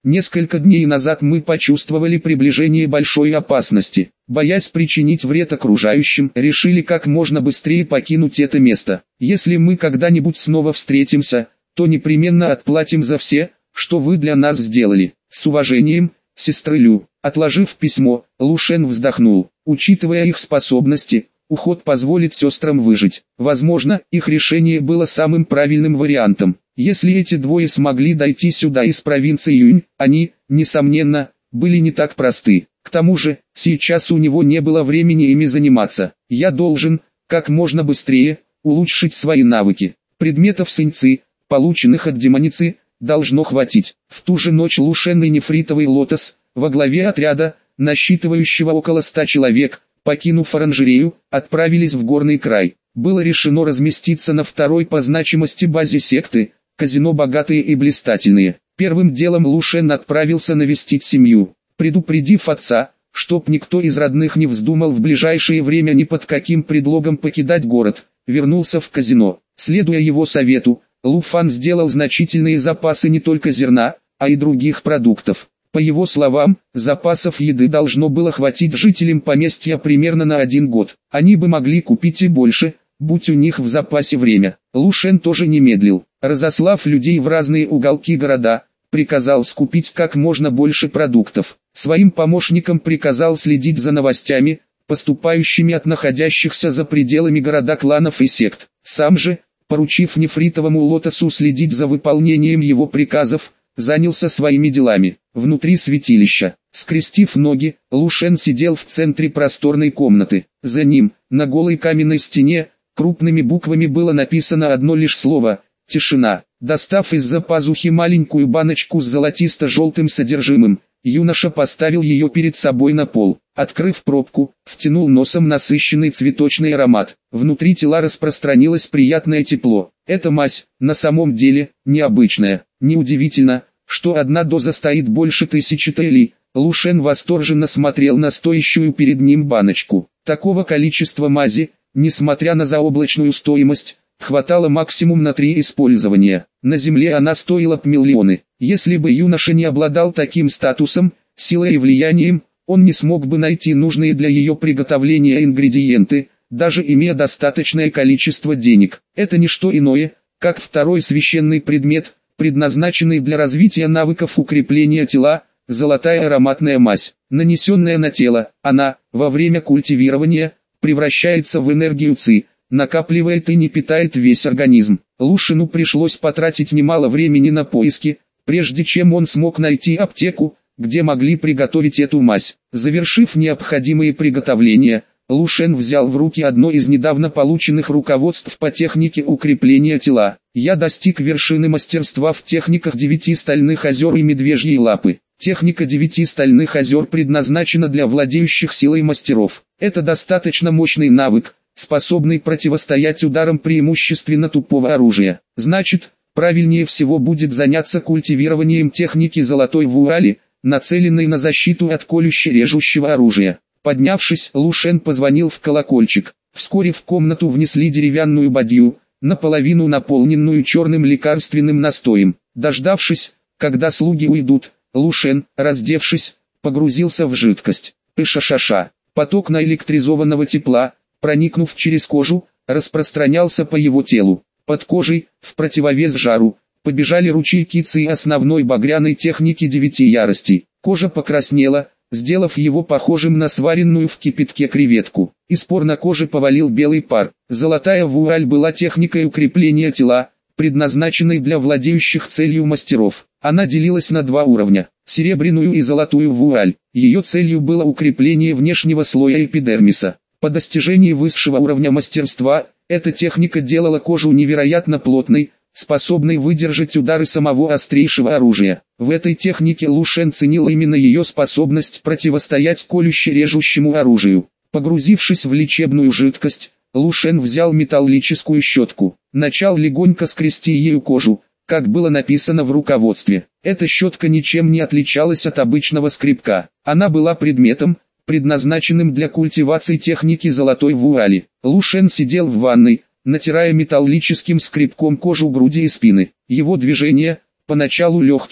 Несколько дней назад мы почувствовали приближение большой опасности. Боясь причинить вред окружающим, решили как можно быстрее покинуть это место. Если мы когда-нибудь снова встретимся, то непременно отплатим за все, что вы для нас сделали. С уважением, сестра Лю. Отложив письмо, Лу Шен вздохнул. Учитывая их способности, уход позволит сестрам выжить. Возможно, их решение было самым правильным вариантом. Если эти двое смогли дойти сюда из провинции Юнь, они, несомненно, были не так просты. К тому же, сейчас у него не было времени ими заниматься. Я должен, как можно быстрее, улучшить свои навыки. Предметов синьци, полученных от демоницы, должно хватить. В ту же ночь Лу Шен и Нефритовый Лотос, во главе отряда, насчитывающего около 100 человек, покинув оранжерею, отправились в горный край. Было решено разместиться на второй по значимости базе секты, казино «Богатые и блистательные». Первым делом Лу Шен отправился навестить семью, предупредив отца, чтоб никто из родных не вздумал в ближайшее время ни под каким предлогом покидать город, вернулся в казино. Следуя его совету, Лу Фан сделал значительные запасы не только зерна, а и других продуктов. По его словам, запасов еды должно было хватить жителям поместья примерно на 1 год. Они бы могли купить и больше, будь у них в запасе время. Лу Шен тоже не медлил. Разослав людей в разные уголки города, приказал скупить как можно больше продуктов. Своим помощникам приказал следить за новостями, поступающими от находящихся за пределами города кланов и сект. Сам же, поручив Нефритовому Лотосу следить за выполнением его приказов, занялся своими делами. Внутри святилища, скрестив ноги, Лу Шен сидел в центре просторной комнаты. За ним, на голой каменной стене, крупными буквами было написано одно лишь слово – «Тишина». Достав из-за пазухи маленькую баночку с золотисто-желтым содержимым, юноша поставил ее перед собой на пол. Открыв пробку, втянул носом насыщенный цветочный аромат. Внутри тела распространилось приятное тепло. Эта мазь, на самом деле, необычная. Неудивительно, что одна доза стоит больше 1000 телей. Лу Шен восторженно смотрел на стоящую перед ним баночку. Такого количества мази, несмотря на заоблачную стоимость, хватало максимум на 3 использования. На земле она стоила миллионы. Если бы юноша не обладал таким статусом, силой и влиянием, он не смог бы найти нужные для ее приготовления ингредиенты, даже имея достаточное количество денег. Это не что иное, как второй священный предмет, предназначенный для развития навыков укрепления тела, золотая ароматная мазь. Нанесенная на тело, она, во время культивирования, превращается в энергию ци, накапливает и не питает весь организм. Лу Шену пришлось потратить немало времени на поиски, прежде чем он смог найти аптеку, где могли приготовить эту мазь. Завершив необходимые приготовления, Лу Шен взял в руки одно из недавно полученных руководств по технике укрепления тела. Я достиг вершины мастерства в техниках 9 стальных озер и медвежьей лапы. Техника 9 стальных озер предназначена для владеющих силой мастеров. Это достаточно мощный навык, способный противостоять ударам преимущественно тупого оружия. Значит, правильнее всего будет заняться культивированием техники золотой вуали, нацеленной на защиту от колюще-режущего оружия. Поднявшись, Лу Шен позвонил в колокольчик. Вскоре в комнату внесли деревянную бадью, наполовину наполненную черным лекарственным настоем. Дождавшись, когда слуги уйдут, Лу Шен, раздевшись, погрузился в жидкость. Пыша-ша-ша. Поток наэлектризованного тепла, проникнув через кожу, распространялся по его телу. Под кожей, в противовес жару, побежали ручейки ци основной багряной техники 9 яростей. Кожа покраснела, сделав его похожим на сваренную в кипятке креветку. Из пор на коже повалил белый пар. Золотая вуаль была техникой укрепления тела, предназначенной для владеющих целью мастеров. Она делилась на 2 уровня – серебряную и золотую вуаль. Ее целью было укрепление внешнего слоя эпидермиса. По достижении высшего уровня мастерства, эта техника делала кожу невероятно плотной, способной выдержать удары самого острейшего оружия. В этой технике Лу Шен ценил именно ее способность противостоять колюще-режущему оружию. Погрузившись в лечебную жидкость, Лу Шен взял металлическую щетку. Начал легонько скрести ею кожу, как было написано в руководстве. Эта щетка ничем не отличалась от обычного скребка. Она была предметом, предназначенным для культивации техники золотой вуали. Лу Шен сидел в ванной, натирая металлическим скребком кожу груди и спины. Его движения, поначалу легкие,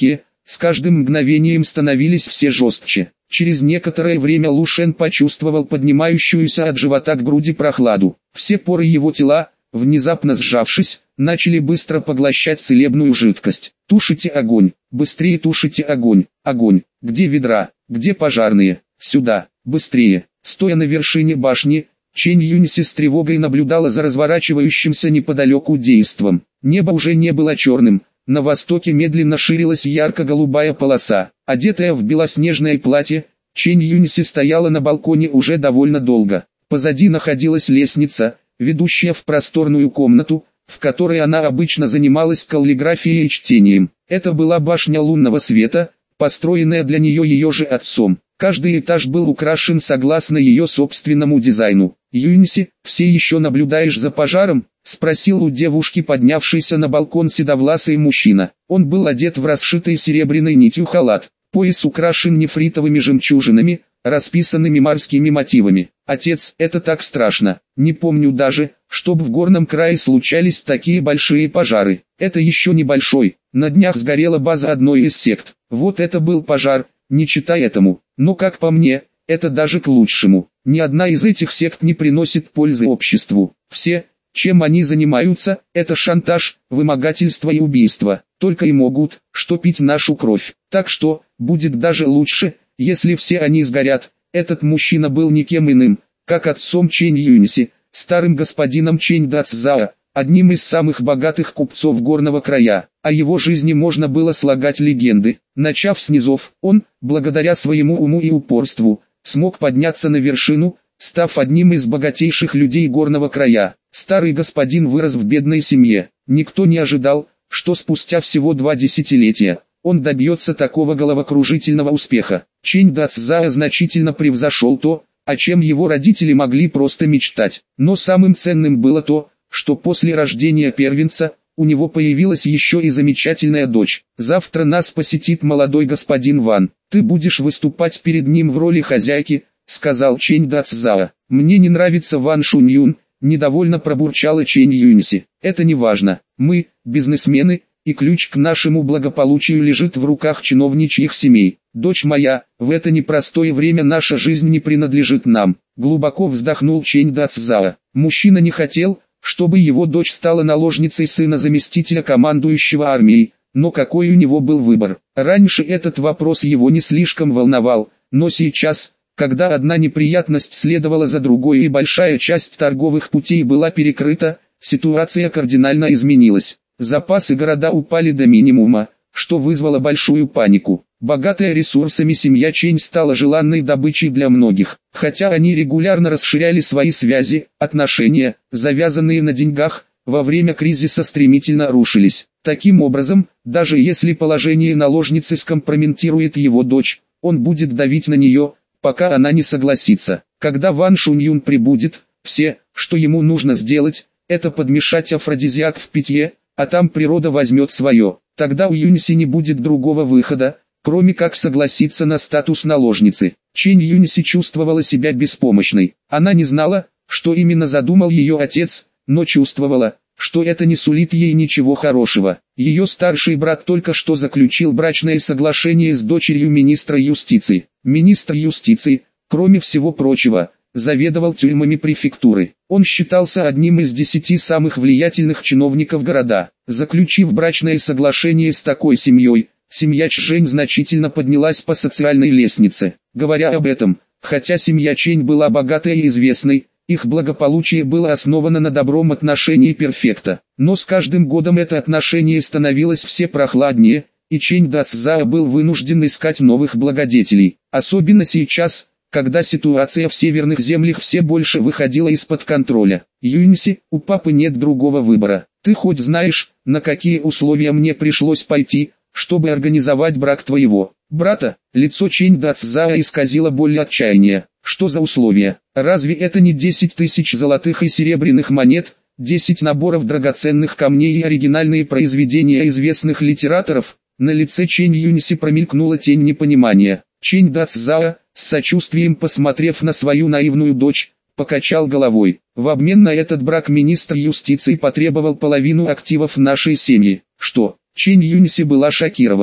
с каждым мгновением становились все жестче. Через некоторое время Лу Шен почувствовал поднимающуюся от живота к груди прохладу. Все поры его тела, внезапно сжавшись, начали быстро поглощать целебную жидкость. «Тушите огонь! Быстрее тушите огонь! Огонь! Где ведра? Где пожарные? Сюда! Быстрее!» Стоя на вершине башни, Чэнь Юньси с тревогой наблюдала за разворачивающимся неподалеку действом. Небо уже не было черным. На востоке медленно ширилась ярко-голубая полоса. Одетая в белоснежное платье, Чэнь Юньси стояла на балконе уже довольно долго. Позади находилась лестница, ведущая в просторную комнату, в которой она обычно занималась каллиграфией и чтением. Это была башня лунного света, построенная для нее ее же отцом. Каждый этаж был украшен согласно ее собственному дизайну. «Юньси, все еще наблюдаешь за пожаром?» — спросил у девушки поднявшийся на балкон седовласый мужчина. Он был одет в расшитый серебряной нитью халат. Пояс украшен нефритовыми жемчужинами, расписанными морскими мотивами. «Отец, это так страшно. Не помню даже, чтобы в горном крае случались такие большие пожары. Это еще небольшой. На днях сгорела база одной из сект. Вот это был пожар, не читай этому. Но как по мне, это даже к лучшему. Ни одна из этих сект не приносит пользы обществу. Все, чем они занимаются, это шантаж, вымогательство и убийство. Только и могут, что пить нашу кровь. Так что, будет даже лучше, если все они сгорят». Этот мужчина был никем иным, как отцом Чэнь Юньси, старым господином Чэнь Дацзао, одним из самых богатых купцов горного края. О его жизни можно было слагать легенды. Начав с низов, он, благодаря своему уму и упорству, смог подняться на вершину, став одним из богатейших людей горного края. Старый господин вырос в бедной семье. Никто не ожидал, что спустя всего 2 десятилетия он добьется такого головокружительного успеха. Чэнь Дацзао значительно превзошел то, о чем его родители могли просто мечтать. Но самым ценным было то, что после рождения первенца, у него появилась еще и замечательная дочь. «Завтра нас посетит молодой господин Ван. Ты будешь выступать перед ним в роли хозяйки», — сказал Чэнь Дацзао. «Мне не нравится Ван Шуньюн», — недовольно пробурчала Чэнь Юньси. «Это не важно. Мы, бизнесмены, и ключ к нашему благополучию лежит в руках чиновничьих семей. Дочь моя, в это непростое время наша жизнь не принадлежит нам». Глубоко вздохнул Чэнь Дацзао. Мужчина не хотел, чтобы его дочь стала наложницей сына заместителя командующего армией, но какой у него был выбор? Раньше этот вопрос его не слишком волновал, но сейчас, когда одна неприятность следовала за другой и большая часть торговых путей была перекрыта, ситуация кардинально изменилась. Запасы города упали до минимума, что вызвало большую панику. Богатая ресурсами семья Чэнь стала желанной добычей для многих. Хотя они регулярно расширяли свои связи, отношения, завязанные на деньгах, во время кризиса стремительно рушились. Таким образом, даже если положение наложницы скомпрометирует его дочь, он будет давить на нее, пока она не согласится. Когда Ван Шуньюн прибудет, все, что ему нужно сделать, это подмешать афродизиак в питье, а там природа возьмет свое. Тогда у Юньси не будет другого выхода, кроме как согласиться на статус наложницы. Чэнь Юньси чувствовала себя беспомощной. Она не знала, что именно задумал ее отец, но чувствовала, что это не сулит ей ничего хорошего. Ее старший брат только что заключил брачное соглашение с дочерью министра юстиции. Министр юстиции, кроме всего прочего, заведовал тюрьмами префектуры. Он считался одним из 10 самых влиятельных чиновников города. Заключив брачное соглашение с такой семьей, семья Чжэнь значительно поднялась по социальной лестнице. Говоря об этом, хотя семья Чэнь была богатой и известной, их благополучие было основано на добром отношении перфекта. Но с каждым годом это отношение становилось все прохладнее, и Чэнь Дацзао был вынужден искать новых благодетелей. Особенно сейчас, когда ситуация в северных землях все больше выходила из-под контроля. «Юньси, у папы нет другого выбора. Ты хоть знаешь, на какие условия мне пришлось пойти, чтобы организовать брак твоего брата?» Лицо Чэнь Дацзао исказило боль и отчаяния. «Что за условия? Разве это не 10 тысяч золотых и серебряных монет, 10 наборов драгоценных камней и оригинальные произведения известных литераторов?» На лице Чэнь Юньси промелькнула тень непонимания. Чэнь Дацзао, с сочувствием посмотрев на свою наивную дочь, покачал головой. «В обмен на этот брак министр юстиции потребовал половину активов нашей семьи». «Что?» Чэнь Юньси была шокирована.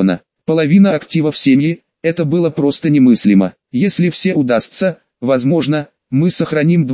Половина активов семьи, это было просто немыслимо. Если все удастся, возможно, мы сохраним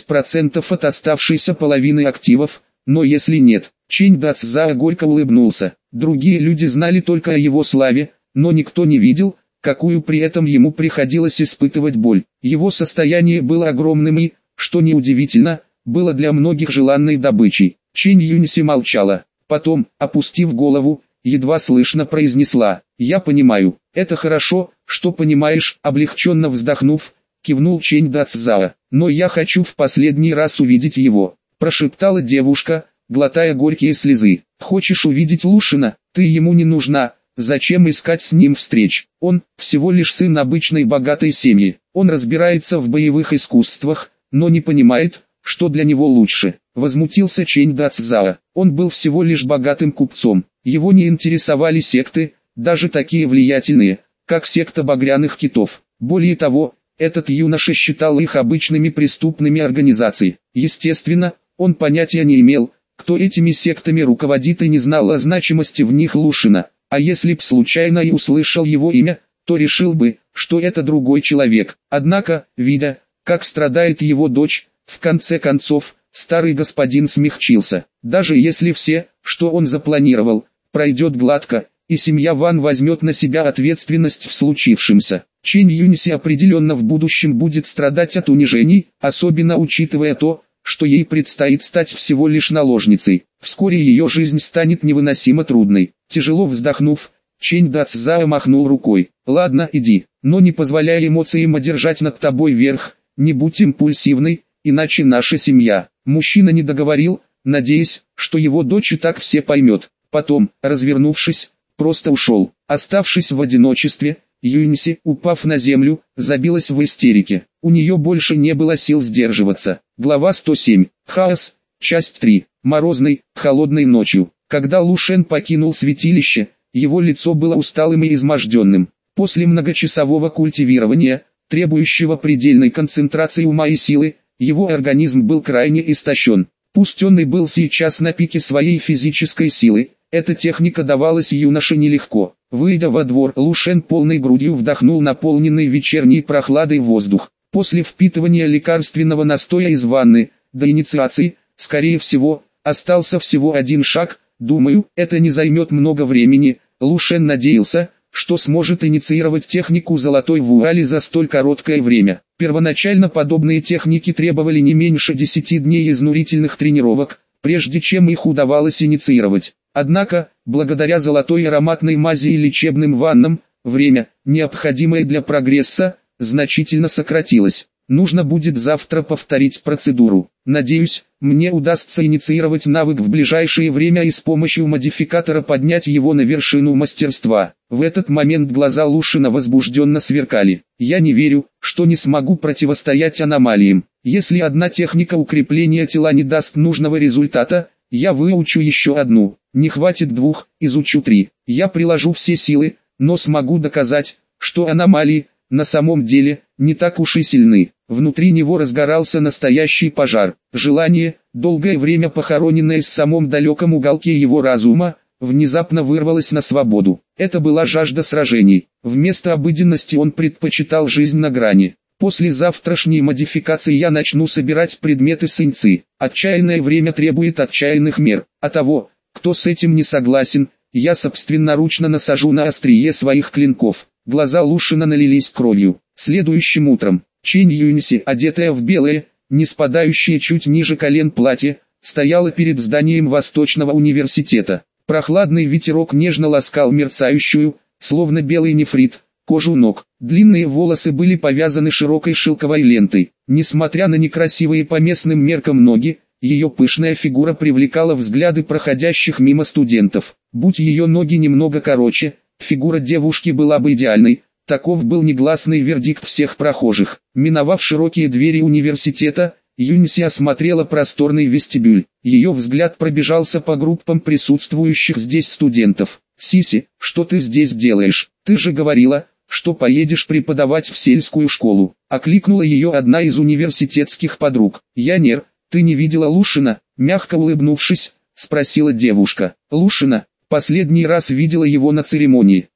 20% от оставшейся половины активов, но если нет, Чэнь Дацзао горько улыбнулся. Другие люди знали только о его славе, но никто не видел, какую при этом ему приходилось испытывать боль. Его состояние было огромным и, что неудивительно, было для многих желанной добычей. Чэнь Юньси молчала, потом, опустив голову, едва слышно произнесла: «Я понимаю, это хорошо, что понимаешь», облегченно вздохнув, кивнул Чэнь Дацзао. «Но я хочу в последний раз увидеть его», прошептала девушка, глотая горькие слезы. «Хочешь увидеть Лушина? Ты ему не нужна. Зачем искать с ним встреч? Он всего лишь сын обычной богатой семьи. Он разбирается в боевых искусствах, но не понимает, что для него лучше». Возмутился Чэнь Дацзао. Он был всего лишь богатым купцом. Его не интересовали секты, даже такие влиятельные, как секта Багряных Китов. Более того, этот юноша считал их обычными преступными организациями. Естественно, он понятия не имел, кто этими сектами руководит, и не знал о значимости в них Лушина. А если б случайно и услышал его имя, то решил бы, что это другой человек. Однако, видя, как страдает его дочь, в конце концов, старый господин смягчился. Даже если все, что он запланировал, пройдет гладко, и семья Ван возьмет на себя ответственность в случившемся, Чэнь Юньси определенно в будущем будет страдать от унижений, особенно учитывая то, что ей предстоит стать всего лишь наложницей. Вскоре ее жизнь станет невыносимо трудной. Тяжело вздохнув, Чэнь Дацзао махнул рукой. «Ладно, иди, но не позволяй эмоциям одержать над тобой верх, не будь импульсивной, иначе наша семья». Мужчина не договорил, надеясь, что его дочь и так все поймет. Потом, развернувшись, просто ушел. Оставшись в одиночестве, Юньси, упав на землю, забилась в истерике. У нее больше не было сил сдерживаться. Глава 107. Хаос. Часть 3. Морозной, холодной ночью. Когда Лушен покинул святилище, его лицо было усталым и изможденным. После многочасового культивирования, требующего предельной концентрации ума и силы, его организм был крайне истощен. Пусть он и был сейчас на пике своей физической силы, эта техника давалась юноше нелегко. Выйдя во двор, Лушен полной грудью вдохнул наполненный вечерней прохладой воздух. После впитывания лекарственного настоя из ванны, до инициации, скорее всего, остался всего один шаг. Думаю, это не займет много времени. Лушен надеялся, что сможет инициировать технику золотой вуали за столь короткое время. Первоначально подобные техники требовали не меньше 10 дней изнурительных тренировок, прежде чем их удавалось инициировать. Однако, благодаря золотой ароматной мази и лечебным ваннам, время, необходимое для прогресса, значительно сократилось. Нужно будет завтра повторить процедуру. Надеюсь, мне удастся инициировать навык в ближайшее время и с помощью модификатора поднять его на вершину мастерства. В этот момент глаза Лушина возбужденно сверкали. Я не верю, что не смогу противостоять аномалиям. Если одна техника укрепления тела не даст нужного результата, я выучу еще одну. Не хватит двух, изучу 3. Я приложу все силы, но смогу доказать, что аномалии, на самом деле, не так уж и сильны. Внутри него разгорался настоящий пожар. Желание, долгое время похороненное в самом далеком уголке его разума, внезапно вырвалось на свободу. Это была жажда сражений. Вместо обыденности он предпочитал жизнь на грани. После завтрашней модификации я начну собирать предметы синьци. Отчаянное время требует отчаянных мер. А того, кто с этим не согласен, я собственноручно насажу на острие своих клинков. Глаза Лушина налились кровью. Следующим утром, Чэнь Юньси, одетая в белое, не спадающее чуть ниже колен платье, стояла перед зданием Восточного университета. Прохладный ветерок нежно ласкал мерцающую, словно белый нефрит, кожу ног. Длинные волосы были повязаны широкой шелковой лентой. Несмотря на некрасивые по местным меркам ноги, ее пышная фигура привлекала взгляды проходящих мимо студентов. Будь ее ноги немного короче, фигура девушки была бы идеальной. Таков был негласный вердикт всех прохожих. Миновав широкие двери университета, Юньси осмотрела просторный вестибюль. Ее взгляд пробежался по группам присутствующих здесь студентов. «Сиси, что ты здесь делаешь? Ты же говорила, что поедешь преподавать в сельскую школу», — окликнула ее одна из университетских подруг. «Янер, ты не видела Лушина?» — мягко улыбнувшись, спросила девушка. «Лушина? Последний раз видела его на церемонии.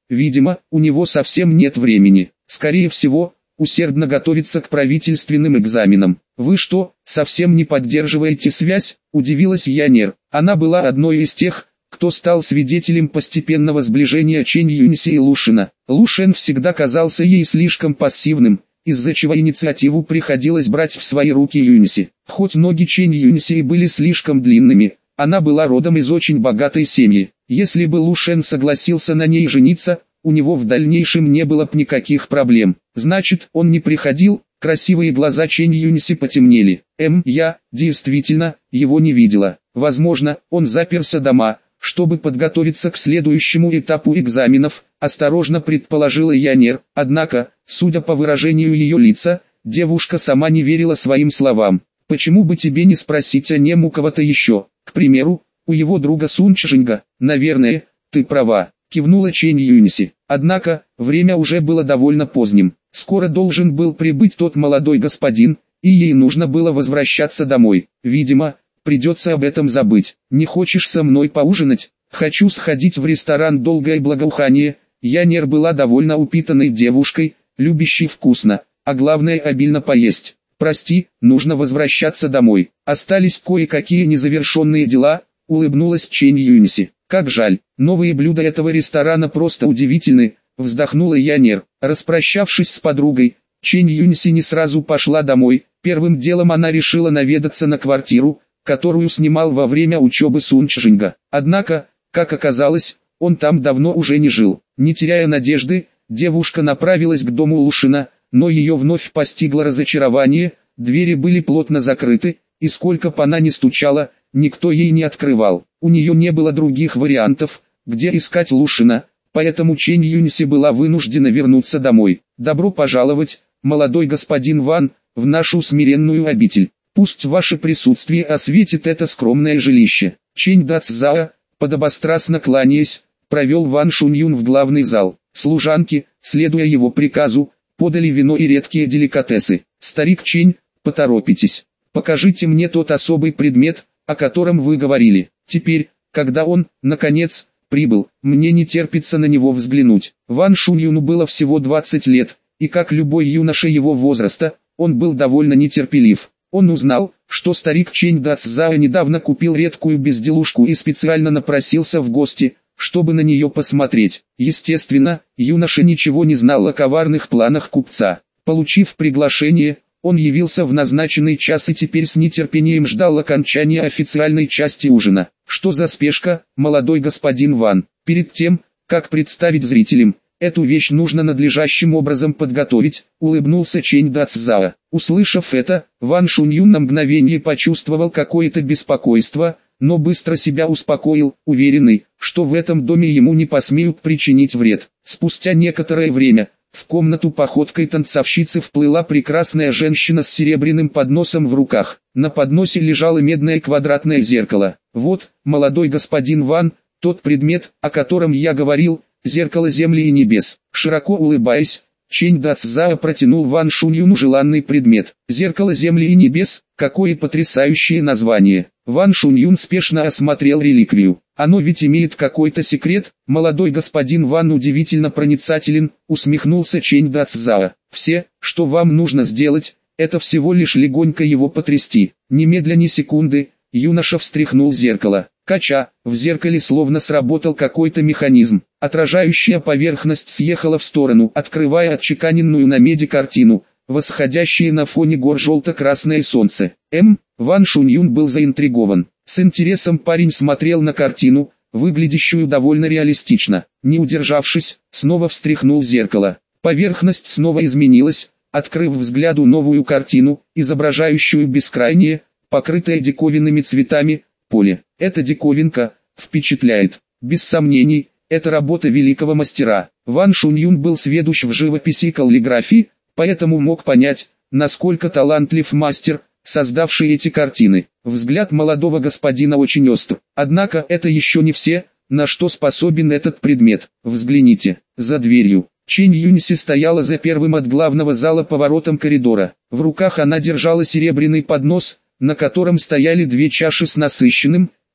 Видимо, у него совсем нет времени. Скорее всего, усердно готовится к правительственным экзаменам. «Вы что, совсем не поддерживаете связь?» – удивилась Янер. Она была одной из тех, кто стал свидетелем постепенного сближения Чэнь Юньси и Лушена. Лушен всегда казался ей слишком пассивным, из-за чего инициативу приходилось брать в свои руки Юньси. Хоть ноги Чэнь Юньси были слишком длинными, она была родом из очень богатой семьи. Если бы Лушен согласился на ней жениться, у него в дальнейшем не было бы никаких проблем. Значит, он не приходил. Красивые глаза Чэнь Юньси потемнели. Я, действительно, его не видела. Возможно, он заперся дома, чтобы подготовиться к следующему этапу экзаменов, осторожно предположила Янер. Однако, судя по выражению ее лица, девушка сама не верила своим словам. «Почему бы тебе не спросить о нем у кого-то еще? К примеру, у его друга Сун Чжинга?» «Наверное, ты права», кивнула Чэнь Юньси. Однако, время уже было довольно поздним. Скоро должен был прибыть тот молодой господин, и ей нужно было возвращаться домой. Видимо, придется об этом забыть. «Не хочешь со мной поужинать?» «Хочу сходить в ресторан «Долгое благоухание». Янер была довольно упитанной девушкой, любящей вкусно, а главное обильно поесть. «Прости, нужно возвращаться домой. Остались кое-какие незавершенные дела», улыбнулась Чэнь Юньси. «Как жаль, новые блюда этого ресторана просто удивительны», вздохнула Янер. Распрощавшись с подругой, Чэнь Юньси не сразу пошла домой. Первым делом она решила наведаться на квартиру, которую снимал во время учебы Сун Чжинга. Однако, как оказалось, он там давно уже не жил. Не теряя надежды, девушка направилась к дому Лушина, но ее вновь постигло разочарование. Двери были плотно закрыты, и сколько бы она ни стучала, никто ей не открывал. У нее не было других вариантов, где искать Лушина, поэтому Чэнь Юньси была вынуждена вернуться домой. «Добро пожаловать, молодой господин Ван, в нашу смиренную обитель. Пусть ваше присутствие осветит это скромное жилище». Чэнь Дацзао, подобострастно кланяясь, провел Ван Шуньюн в главный зал. Служанки, следуя его приказу, подали вино и редкие деликатесы. «Старик Чэнь, поторопитесь. Покажите мне тот особый предмет, о котором вы говорили. Теперь, когда он, наконец, прибыл, мне не терпится на него взглянуть». Ван Шуньюну было всего 20 лет, и как любой юноша его возраста, он был довольно нетерпелив. Он узнал, что старик Чэнь Дацзао недавно купил редкую безделушку и специально напросился в гости, чтобы на нее посмотреть. Естественно, юноша ничего не знал о коварных планах купца. Получив приглашение, он явился в назначенный час и теперь с нетерпением ждал окончания официальной части ужина. «Что за спешка, молодой господин Ван? Перед тем, как представить зрителям, эту вещь нужно надлежащим образом подготовить», улыбнулся Чэнь Дацзао. Услышав это, Ван Шуньюн на мгновение почувствовал какое-то беспокойство, но быстро себя успокоил, уверенный, что в этом доме ему не посмеют причинить вред. Спустя некоторое время, в комнату походкой танцовщицы вплыла прекрасная женщина с серебряным подносом в руках. На подносе лежало медное квадратное зеркало. «Вот, молодой господин Ван, тот предмет, о котором я говорил, зеркало земли и небес». Широко улыбаясь, Чэнь Дацзао протянул Ван Шуньюну желанный предмет. «Зеркало земли и небес», какое потрясающее название. Ван Шуньюн спешно осмотрел реликвию. «Оно ведь имеет какой-то секрет?» «Молодой господин Ван удивительно проницателен», усмехнулся Чэнь Дацзао. «Все, что вам нужно сделать, это всего лишь легонько его потрясти». Немедля ни секунды, юноша встряхнул зеркало. Кача, в зеркале словно сработал какой-то механизм. Отражающая поверхность съехала в сторону, открывая отчеканенную на меди картину, восходящее на фоне гор желто-красное солнце. Ван Шуньюн был заинтригован. С интересом парень смотрел на картину, выглядящую довольно реалистично. Не удержавшись, снова встряхнул зеркало. Поверхность снова изменилась, открыв взгляду новую картину, изображающую бескрайнее, покрытое диковинными цветами, поле. Эта диковинка впечатляет. Без сомнений, это работа великого мастера. Ван Шуньюн был сведущ в живописи и каллиграфии, поэтому мог понять, насколько талантлив мастер, создавший эти картины. Взгляд молодого господина очень остр. Однако это еще не все, на что способен этот предмет. Взгляните, за дверью. Чэнь Юньси стояла за первым от главного зала поворотом коридора. В руках она держала серебряный поднос, на котором стояли две чаши с насыщенным,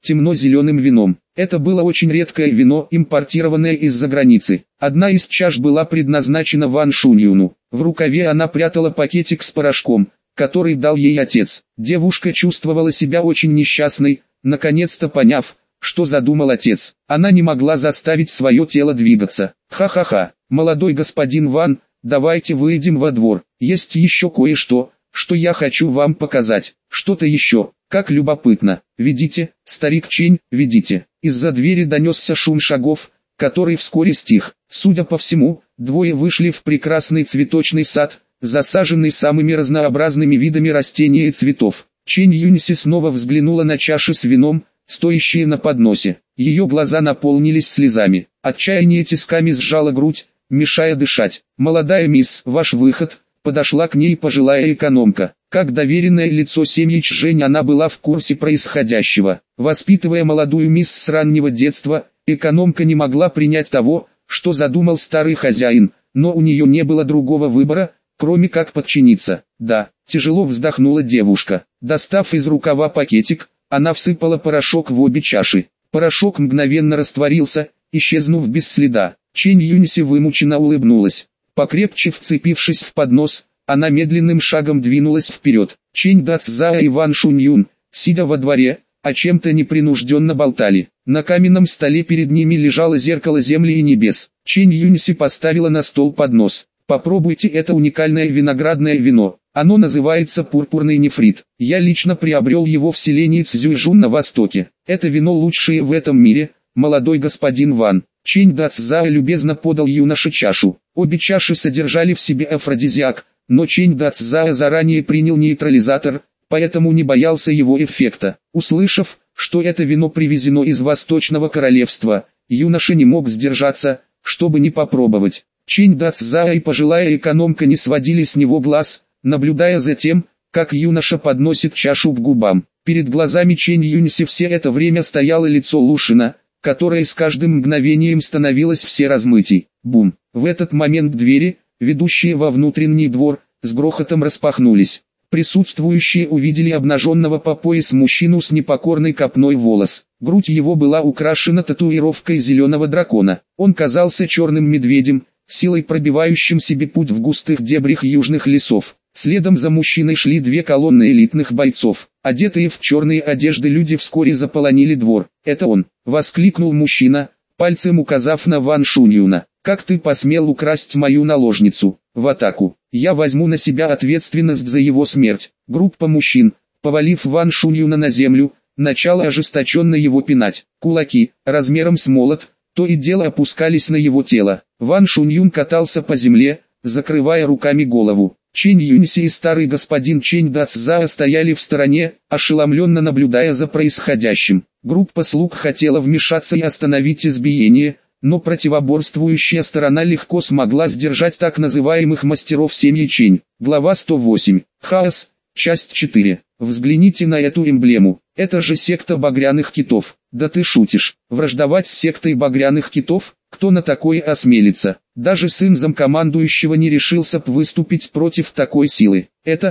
темно-зеленым вином. Это было очень редкое вино, импортированное из-за границы. Одна из чаш была предназначена Ван Шуньюну. В рукаве она прятала пакетик с порошком, который дал ей отец. Девушка чувствовала себя очень несчастной, наконец-то поняв, что задумал отец. Она не могла заставить свое тело двигаться. Ха-ха-ха, молодой господин Ван, давайте выйдем во двор. Есть еще кое-что, что я хочу вам показать. Что-то еще, как любопытно. Ведите, старик Чень, ведите. Из-за двери донесся шум шагов, который вскоре стих. Судя по всему, двое вышли в прекрасный цветочный сад, засаженный самыми разнообразными видами растений и цветов. Чень Юньси снова взглянула на чаши с вином, стоящие на подносе. Ее глаза наполнились слезами. Отчаяние тисками сжало грудь, мешая дышать. «Молодая мисс, ваш выход», — подошла к ней пожилая экономка. Как доверенное лицо семьи Чжэнь она была в курсе происходящего. Воспитывая молодую мисс с раннего детства, экономка не могла принять того, что задумал старый хозяин, но у нее не было другого выбора, кроме как подчиниться. «Да», — тяжело вздохнула девушка. Достав из рукава пакетик, она всыпала порошок в обе чаши. Порошок мгновенно растворился, исчезнув без следа. Чень Юньси вымученно улыбнулась. Покрепче вцепившись в поднос, она медленным шагом двинулась вперед. Чень Дацзаа и Ван Шуньюн, сидя во дворе, о чем-то непринужденно болтали. На каменном столе перед ними лежало зеркало земли и небес. Чень Юньси поставила на стол поднос. «Попробуйте это уникальное виноградное вино. Оно называется пурпурный нефрит. Я лично приобрел его в селении Цзюйжун на востоке. Это вино лучшее в этом мире, молодой господин Ван». Чень Дацзаа любезно подал юноше чашу. Обе чаши содержали в себе афродизиак, но Чень Дацзаа заранее принял нейтрализатор, поэтому не боялся его эффекта. Услышав, что это вино привезено из Восточного Королевства, юноша не мог сдержаться, чтобы не попробовать. Чень Дацзаа и пожилая экономка не сводили с него глаз, наблюдая за тем, как юноша подносит чашу к губам. Перед глазами Чень Юньси все это время стояло лицо Лушина, которое с каждым мгновением становилось все размытей. Бум! В этот момент двери, ведущие во внутренний двор, с грохотом распахнулись. Присутствующие увидели обнаженного по пояс мужчину с непокорной копной волос. Грудь его была украшена татуировкой зеленого дракона. Он казался черным медведем, силой пробивающим себе путь в густых дебрях южных лесов. Следом за мужчиной шли две колонны элитных бойцов. Одетые в черные одежды люди вскоре заполонили двор. «Это он!» — воскликнул мужчина, пальцем указав на Ван Шуньюна. «Как ты посмел украсть мою наложницу? В атаку! Я возьму на себя ответственность за его смерть!» Группа мужчин, повалив Ван Шуньюна на землю, начала ожесточенно его пинать. Кулаки, размером с молот, то и дело опускались на его тело. Ван Шуньюн катался по земле, закрывая руками голову. Чень Юньси и старый господин Чень Дацзаа стояли в стороне, ошеломленно наблюдая за происходящим. Группа слуг хотела вмешаться и остановить избиение, но противоборствующая сторона легко смогла сдержать так называемых мастеров семьи Чень. Глава 108. Хаос. Часть 4. Взгляните на эту эмблему. Это же секта багряных китов. Да ты шутишь. Враждовать с сектой багряных китов? Кто на такое осмелится? Даже сын замкомандующего не решился б выступить против такой силы.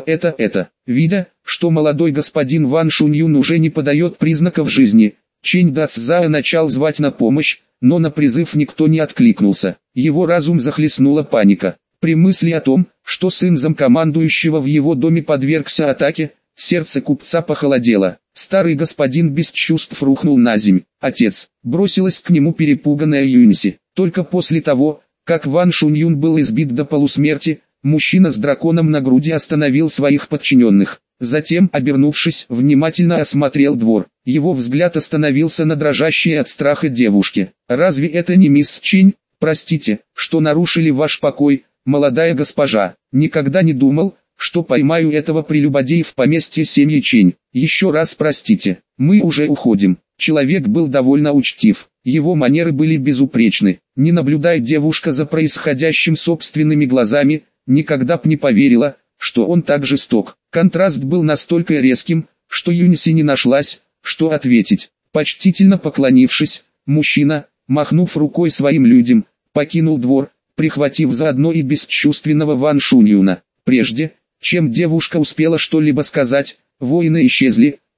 Видя, что молодой господин Ван Шуньюн уже не подает признаков жизни, Чень Дацзаа начал звать на помощь, но на призыв никто не откликнулся. Его разум захлестнула паника. При мысли о том, что сын замкомандующего в его доме подвергся атаке, сердце купца похолодело. Старый господин без чувств рухнул на земь. «Отец!» — бросилась к нему перепуганная Юньси. Только после того, как Ван Шуньюн был избит до полусмерти, мужчина с драконом на груди остановил своих подчиненных. Затем, обернувшись, внимательно осмотрел двор. Его взгляд остановился на дрожащей от страха девушке. «Разве это не мисс Чень? Простите, что нарушили ваш покой, молодая госпожа. Никогда не думал, что поймаю этого прелюбодея в поместье семьи Чень. Еще раз простите, мы уже уходим». Человек был довольно учтив, его манеры были безупречны. Не наблюдая девушка за происходящим собственными глазами, никогда б не поверила, что он так жесток. Контраст был настолько резким, что Юньси не нашлась, что ответить. Почтительно поклонившись, мужчина, махнув рукой своим людям, покинул двор, прихватив заодно и бесчувственного Ван Шуньюна. Прежде, чем девушка успела что-либо сказать, воины исчезли,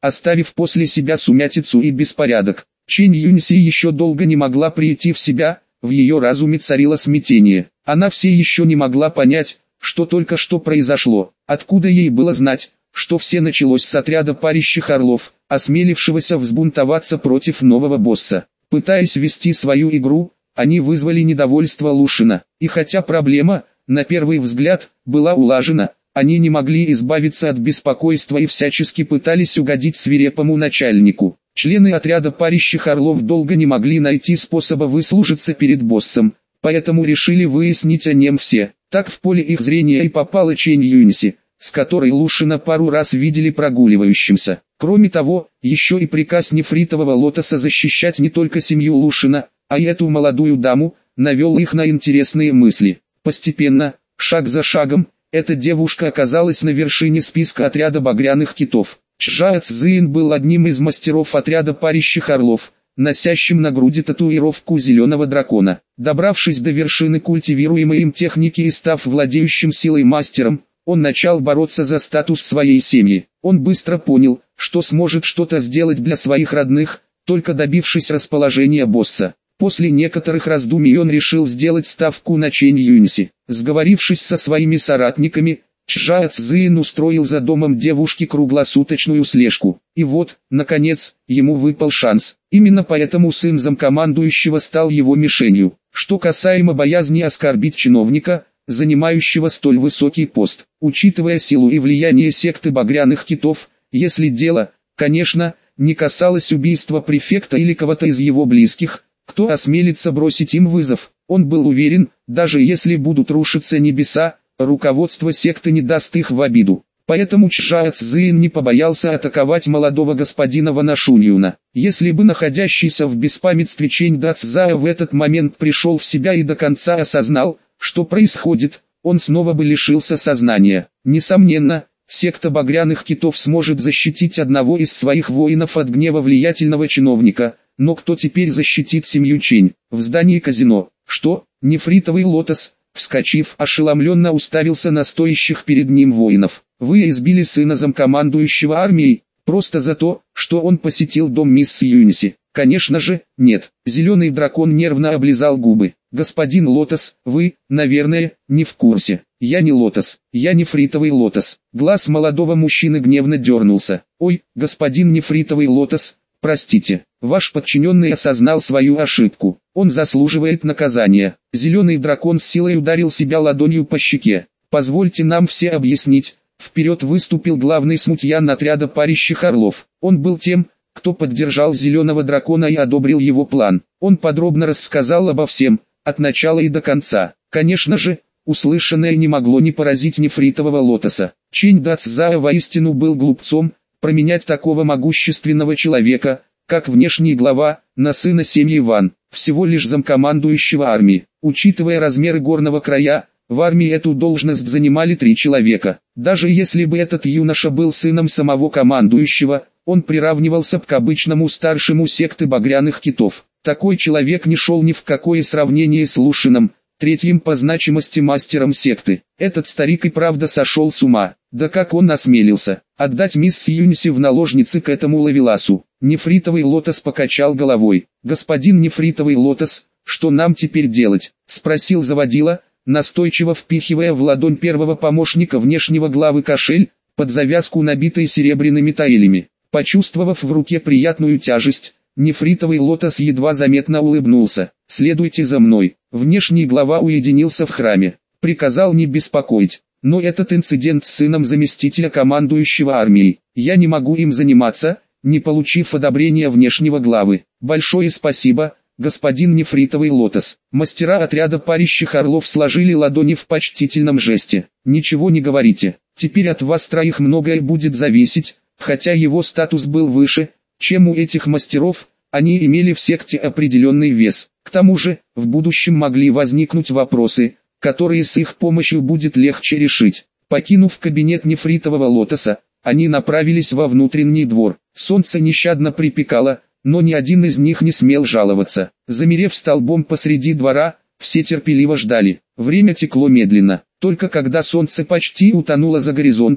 оставив после себя сумятицу и беспорядок. Чэнь Юньси еще долго не могла прийти в себя, в ее разуме царило смятение. Она все еще не могла понять, что только что произошло. Откуда ей было знать, что все началось с отряда парящих орлов, осмелившегося взбунтоваться против нового босса. Пытаясь вести свою игру, они вызвали недовольство Лушина. И хотя проблема, на первый взгляд, была улажена, они не могли избавиться от беспокойства и всячески пытались угодить свирепому начальнику. Члены отряда парящих орлов долго не могли найти способа выслужиться перед боссом, поэтому решили выяснить о нем все. Так в поле их зрения и попала Чэнь Юньси, с которой Лушина пару раз видели прогуливающимся. Кроме того, еще и приказ нефритового лотоса защищать не только семью Лушина, а и эту молодую даму, навел их на интересные мысли. Постепенно, шаг за шагом, эта девушка оказалась на вершине списка отряда багряных китов. Чжао Цзин был одним из мастеров отряда парящих орлов, носящим на груди татуировку зеленого дракона. Добравшись до вершины культивируемой им техники и став владеющим силой мастером, он начал бороться за статус своей семьи. Он быстро понял, что сможет что-то сделать для своих родных, только добившись расположения босса. После некоторых раздумий он решил сделать ставку на Чэнь Юньси. Сговорившись со своими соратниками, Чжао Цзин устроил за домом девушки круглосуточную слежку. И вот, наконец, ему выпал шанс. Именно поэтому сын замкомандующего стал его мишенью. Что касаемо боязни оскорбить чиновника, занимающего столь высокий пост, учитывая силу и влияние секты багряных китов, если дело, конечно, не касалось убийства префекта или кого-то из его близких, кто осмелится бросить им вызов, он был уверен, даже если будут рушиться небеса, руководство секты не даст их в обиду. Поэтому Чжао Цзин не побоялся атаковать молодого господина Ванашуньюна. Если бы находящийся в беспамятстве Чэнь Дацзао в этот момент пришел в себя и до конца осознал, что происходит, он снова бы лишился сознания. Несомненно, секта багряных китов сможет защитить одного из своих воинов от гнева влиятельного чиновника, но кто теперь защитит семью Чэнь? В здании казино. Что? Нефритовый лотос, вскочив, ошеломленно уставился на стоящих перед ним воинов. Вы избили сына замкомандующего армией, просто за то, что он посетил дом мисс Юньси. Конечно же, нет. Зеленый дракон нервно облизал губы. Господин Лотос, вы, наверное, не в курсе. Я не Лотос, я нефритовый лотос. Глаз молодого мужчины гневно дернулся. Ой, господин нефритовый лотос, простите, ваш подчиненный осознал свою ошибку. Он заслуживает наказания. Зеленый дракон с силой ударил себя ладонью по щеке. Позвольте нам все объяснить. Вперед выступил главный смутьян отряда парящих орлов. Он был тем, кто поддержал зеленого дракона и одобрил его план. Он подробно рассказал обо всем, от начала и до конца. Конечно же, услышанное не могло не поразить нефритового лотоса. Чэнь Дацзао воистину был глупцом, променять такого могущественного человека, как внешний глава, на сына семьи Ван, всего лишь замкомандующего армии. Учитывая размеры горного края, в армии эту должность занимали 3 человека. Даже если бы этот юноша был сыном самого командующего, он приравнивался к обычному старшему секты багряных китов. Такой человек не шел ни в какое сравнение с Лушином, третьим по значимости мастером секты. Этот старик и правда сошел с ума. Да как он осмелился отдать мисс Юньси в наложницы к этому ловеласу? Нефритовый лотос покачал головой. Господин нефритовый лотос, что нам теперь делать? Спросил заводила, настойчиво впихивая в ладонь первого помощника внешнего главы кошель, под завязку набитый серебряными таэлями. Почувствовав в руке приятную тяжесть, нефритовый лотос едва заметно улыбнулся. «Следуйте за мной». Внешний глава уединился в храме. Приказал не беспокоить. Но этот инцидент с сыном заместителя командующего армией. Я не могу им заниматься, не получив одобрения внешнего главы. Большое спасибо, господин нефритовый лотос. Мастера отряда парящих орлов сложили ладони в почтительном жесте. Ничего не говорите. Теперь от вас троих многое будет зависеть, хотя его статус был выше, чем у этих мастеров, они имели в секте определенный вес. К тому же, в будущем могли возникнуть вопросы, которые с их помощью будет легче решить. Покинув кабинет нефритового лотоса, они направились во внутренний двор. Солнце нещадно припекало, но ни один из них не смел жаловаться. Замерев столбом посреди двора, все терпеливо ждали. Время текло медленно. Только когда солнце почти утонуло за горизонтом,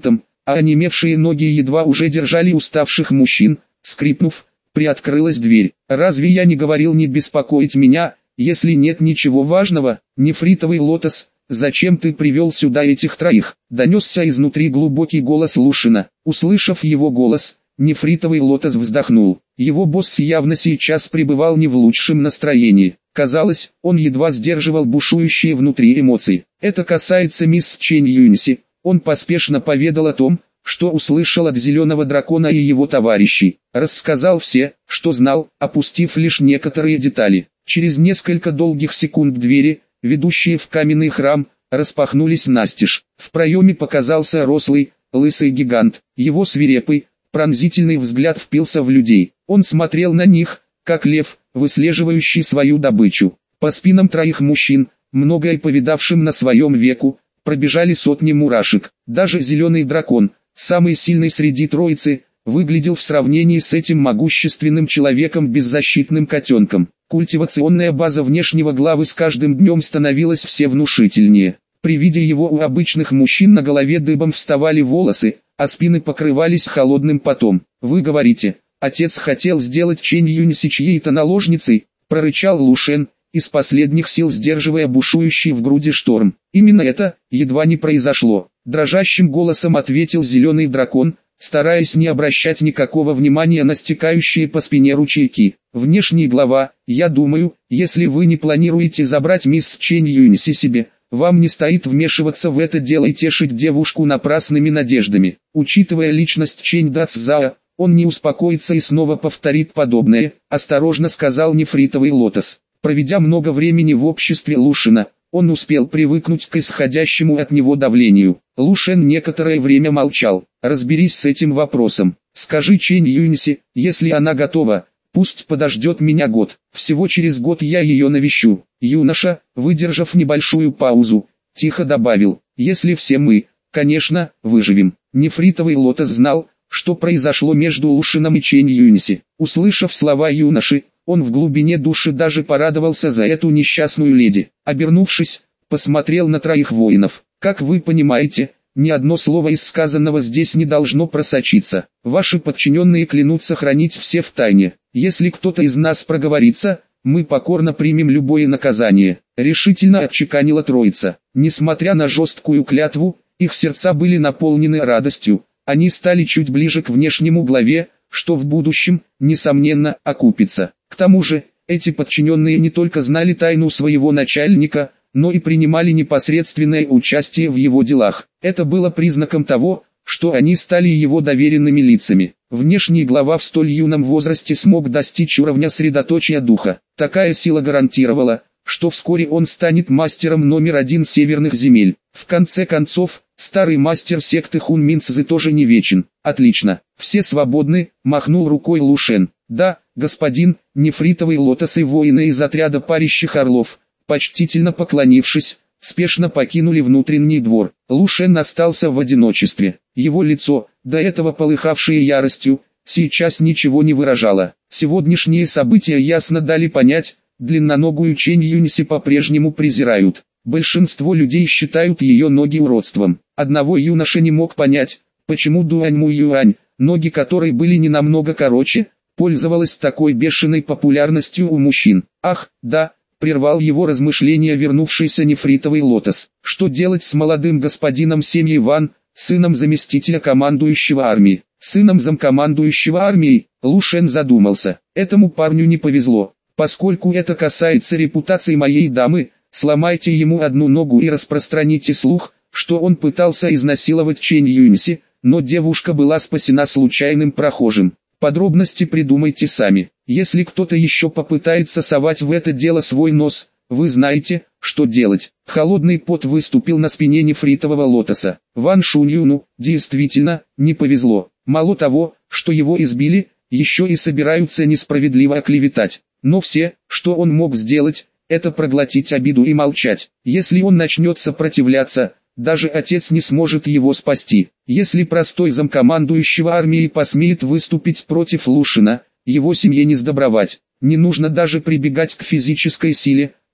а онемевшие ноги едва уже держали уставших мужчин. Скрипнув, приоткрылась дверь. «Разве я не говорил не беспокоить меня, если нет ничего важного? Нефритовый лотос, зачем ты привел сюда этих троих?» Донесся изнутри глубокий голос Лушина. Услышав его голос, Нефритовый лотос вздохнул. Его босс явно сейчас пребывал не в лучшем настроении. Казалось, он едва сдерживал бушующие внутри эмоции. «Это касается мисс Чэнь Юньси». Он поспешно поведал о том, что услышал от Зеленого Дракона и его товарищей. Рассказал все, что знал, опустив лишь некоторые детали. Через несколько долгих секунд двери, ведущие в каменный храм, распахнулись настежь. В проеме показался рослый, лысый гигант. Его свирепый, пронзительный взгляд впился в людей. Он смотрел на них, как лев, выслеживающий свою добычу. По спинам троих мужчин, многое повидавшим на своем веку, пробежали сотни мурашек. Даже Зеленый Дракон, самый сильный среди троицы, выглядел в сравнении с этим могущественным человеком беззащитным котенком. Культивационная база внешнего главы с каждым днем становилась все внушительнее. При виде его у обычных мужчин на голове дыбом вставали волосы, а спины покрывались холодным потом. «Вы говорите, отец хотел сделать Чэнь Юньси чьей-то наложницей?» — прорычал Лушен, из последних сил сдерживая бушующий в груди шторм. «Именно это, едва не произошло», — дрожащим голосом ответил Зеленый Дракон, стараясь не обращать никакого внимания на стекающие по спине ручейки. «Внешний глава, я думаю, если вы не планируете забрать мисс Чэнь Юньси себе, вам не стоит вмешиваться в это дело и тешить девушку напрасными надеждами. Учитывая личность Чэнь Дацзао, он не успокоится и снова повторит подобное», — осторожно сказал Нефритовый лотос. Проведя много времени в обществе Лушина, он успел привыкнуть к исходящему от него давлению. Лушен некоторое время молчал. «Разберись с этим вопросом. Скажи Чэнь Юньси, если она готова, пусть подождет меня год. Всего через год я ее навещу». Юноша, выдержав небольшую паузу, тихо добавил: «Если все мы, конечно, выживем». Нефритовый лотос знал, что произошло между Лушином и Чэнь Юньси. Услышав слова юноши, он в глубине души даже порадовался за эту несчастную леди. Обернувшись, посмотрел на троих воинов. «Как вы понимаете, ни одно слово из сказанного здесь не должно просочиться. Ваши подчиненные клянутся хранить все в тайне. Если кто-то из нас проговорится, мы покорно примем любое наказание», — решительно отчеканила троица. Несмотря на жесткую клятву, их сердца были наполнены радостью. Они стали чуть ближе к внешнему главе, что в будущем, несомненно, окупится. К тому же, эти подчиненные не только знали тайну своего начальника, но и принимали непосредственное участие в его делах. Это было признаком того, что они стали его доверенными лицами. Внешний глава в столь юном возрасте смог достичь уровня средоточия духа. Такая сила гарантировала, что вскоре он станет мастером номер один северных земель. В конце концов, старый мастер секты Хун Мин Цзы тоже не вечен. «Отлично, все свободны», — махнул рукой Лушен. «Да, господин», — Нефритовый лотос и воины из отряда парящих орлов, почтительно поклонившись, спешно покинули внутренний двор. Лушен остался в одиночестве. Его лицо, до этого полыхавшее яростью, сейчас ничего не выражало. Сегодняшние события ясно дали понять, длинноногую Чэнь Юньси по-прежнему презирают. Большинство людей считают ее ноги уродством. Одного юноша не мог понять, почему Дуаньму Юань, ноги которой были не намного короче, пользовалась такой бешеной популярностью у мужчин. «Ах, да», — прервал его размышления вернувшийся Нефритовый лотос. «Что делать с молодым господином Сеньей Ван, сыном заместителя командующего армией?» Сыном замкомандующего армией, Лушен задумался. Этому парню не повезло. «Поскольку это касается репутации моей дамы, сломайте ему одну ногу и распространите слух, что он пытался изнасиловать Чэнь Юньси, но девушка была спасена случайным прохожим. Подробности придумайте сами. Если кто-то еще попытается совать в это дело свой нос, вы знаете, что делать». Холодный пот выступил на спине Нефритового лотоса. Ван Шуньюну, действительно, не повезло. Мало того, что его избили, еще и собираются несправедливо оклеветать. Но все, что он мог сделать, это проглотить обиду и молчать. Если он начнет сопротивляться, даже отец не сможет его спасти. Если простой замкомандующего армией посмеет выступить против Лушина, его семье не сдобровать. Не нужно даже прибегать к физической силе,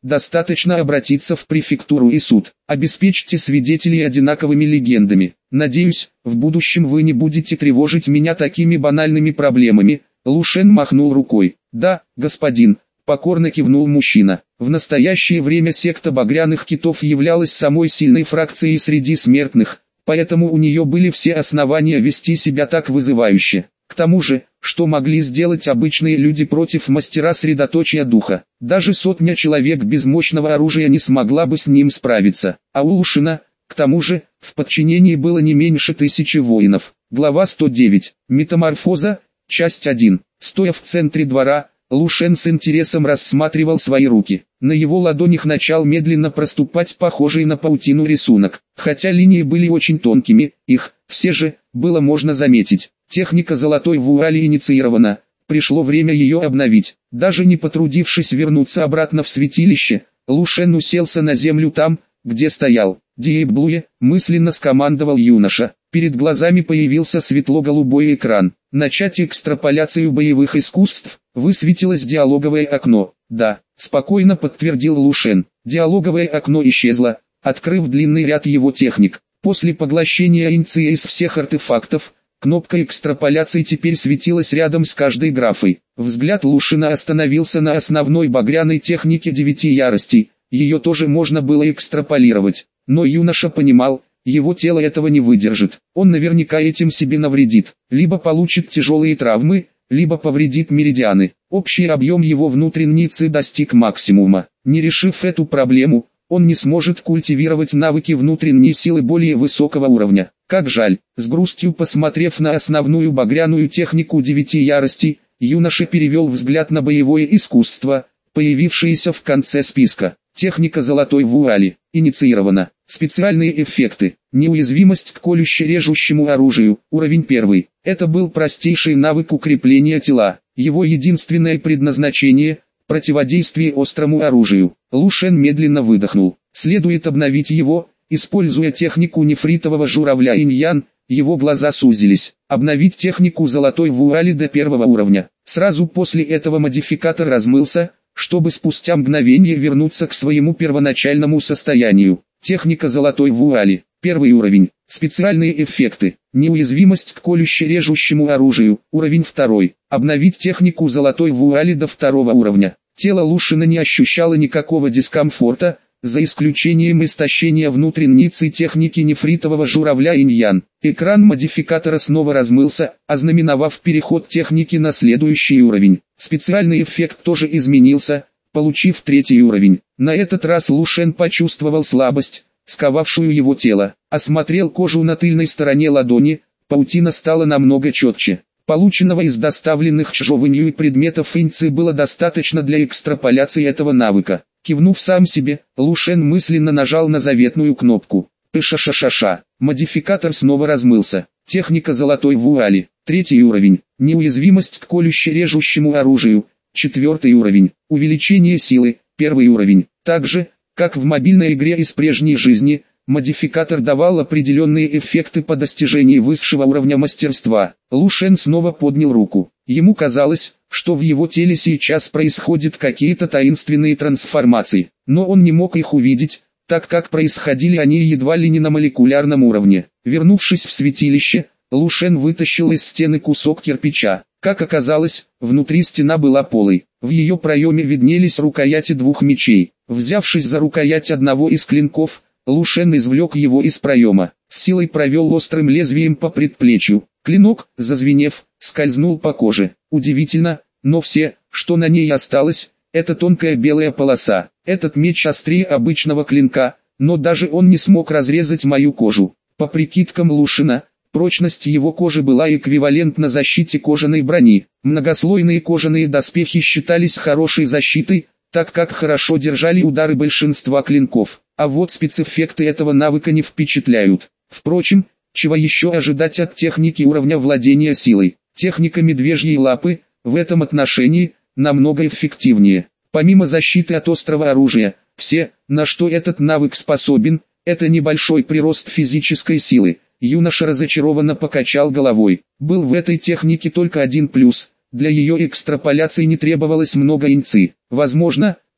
Достаточно обратиться в префектуру и суд. Обеспечьте свидетелей одинаковыми легендами. Надеюсь, в будущем вы не будете тревожить меня такими банальными проблемами. Лу Шен махнул рукой. Да, господин, покорно кивнул мужчина. В настоящее время секта багряных китов являлась самой сильной фракцией среди смертных, поэтому у нее были все основания вести себя так вызывающе. К тому же, что могли сделать обычные люди против мастера средоточия духа? Даже сотня человек без мощного оружия не смогла бы с ним справиться. А у Лушина, к тому же, в подчинении было не меньше 1000 воинов. Глава 109. Метаморфоза, часть 1. Стоя в центре двора, Лу Шен с интересом рассматривал свои руки. На его ладонях начал медленно проступать похожий на паутину рисунок. Хотя линии были очень тонкими, их, все же, было можно заметить. Техника золотой вуали инициирована, пришло время ее обновить. Даже не потрудившись вернуться обратно в святилище, Лу Шен уселся на землю там, где стоял. «Диэблуе», мысленно скомандовал юноша. Перед глазами появился светло-голубой экран. «Начать экстраполяцию боевых искусств», высветилось диалоговое окно. «Да», спокойно подтвердил Лу Шен. Диалоговое окно исчезло, открыв длинный ряд его техник. После поглощения инция из всех артефактов, кнопка экстраполяции теперь светилась рядом с каждой графой. Взгляд Лу Шена остановился на основной багряной технике 9 яростей. Ее тоже можно было экстраполировать. Но юноша понимал, его тело этого не выдержит. Он наверняка этим себе навредит. Либо получит тяжелые травмы, либо повредит меридианы. Общий объем его внутренней ци достиг максимума. Не решив эту проблему, он не сможет культивировать навыки внутренней силы более высокого уровня. Как жаль. С грустью посмотрев на основную багряную технику 9 яростей, юноша перевел взгляд на боевое искусство, появившееся в конце списка. Техника золотой вуали инициирована. Специальные эффекты. Неуязвимость к колюще-режущему оружию. Уровень 1. Это был простейший навык укрепления тела. Его единственное предназначение – противодействие острому оружию. Лу Шен медленно выдохнул. Следует обновить его, используя технику нефритового журавля инь-ян. Его глаза сузились. Обновить технику золотой вуали до 1 уровня. Сразу после этого модификатор размылся, чтобы спустя мгновение вернуться к своему первоначальному состоянию. Техника золотой вуали. 1 уровень. Специальные эффекты. Неуязвимость к колюще-режущему оружию. Уровень 2. Обновить технику золотой вуали до 2 уровня. Тело Лу Шена не ощущало никакого дискомфорта, за исключением истощения внутренней ци техники нефритового журавля инь-ян. Экран модификатора снова размылся, ознаменовав переход техники на следующий уровень. Специальный эффект тоже изменился, получив 3 уровень. На этот раз Лу Шен почувствовал слабость, сковавшую его тело. Осмотрел кожу на тыльной стороне ладони, паутина стала намного четче. Полученного из доставленных Чжоуэнью предметов иньци было достаточно для экстраполяции этого навыка. Кивнув сам себе, Лу Шен мысленно нажал на заветную кнопку. Пышашашаша. Модификатор снова размылся. Техника золотой вуали. 3 уровень. Неуязвимость к колюще-режущему оружию. 4 уровень. Увеличение силы. 1 уровень. Так же, как в мобильной игре из прежней жизни, модификатор давал определенные эффекты по достижении высшего уровня мастерства. Лу Шен снова поднял руку. Ему казалось, что в его теле сейчас происходят какие-то таинственные трансформации, но он не мог их увидеть, так как происходили они едва ли не на молекулярном уровне. Вернувшись в святилище, Лу Шен вытащил из стены кусок кирпича. Как оказалось, внутри стена была полой. В ее проеме виднелись рукояти 2 мечей. Взявшись за рукоять одного из клинков, Лу Шен извлек его из проема, с силой провел острым лезвием по предплечью. Клинок, зазвенев, скользнул по коже. Удивительно, но все, что на ней осталось, это тонкая белая полоса. Этот меч острее обычного клинка, но даже он не смог разрезать мою кожу. По прикидкам Лу Шена, прочность его кожи была эквивалентна защите кожаной брони. Многослойные кожаные доспехи считались хорошей защитой, так как хорошо держали удары большинства клинков. А вот спецэффекты этого навыка не впечатляют. Впрочем, чего еще ожидать от техники уровня владения силой? Техника медвежьей лапы, в этом отношении, намного эффективнее. Помимо защиты от острого оружия, все, на что этот навык способен, это небольшой прирост физической силы. Юноша разочарованно покачал головой. Был в этой технике только один плюс. Для ее экстраполяции не требовалось много иньци. Возможно,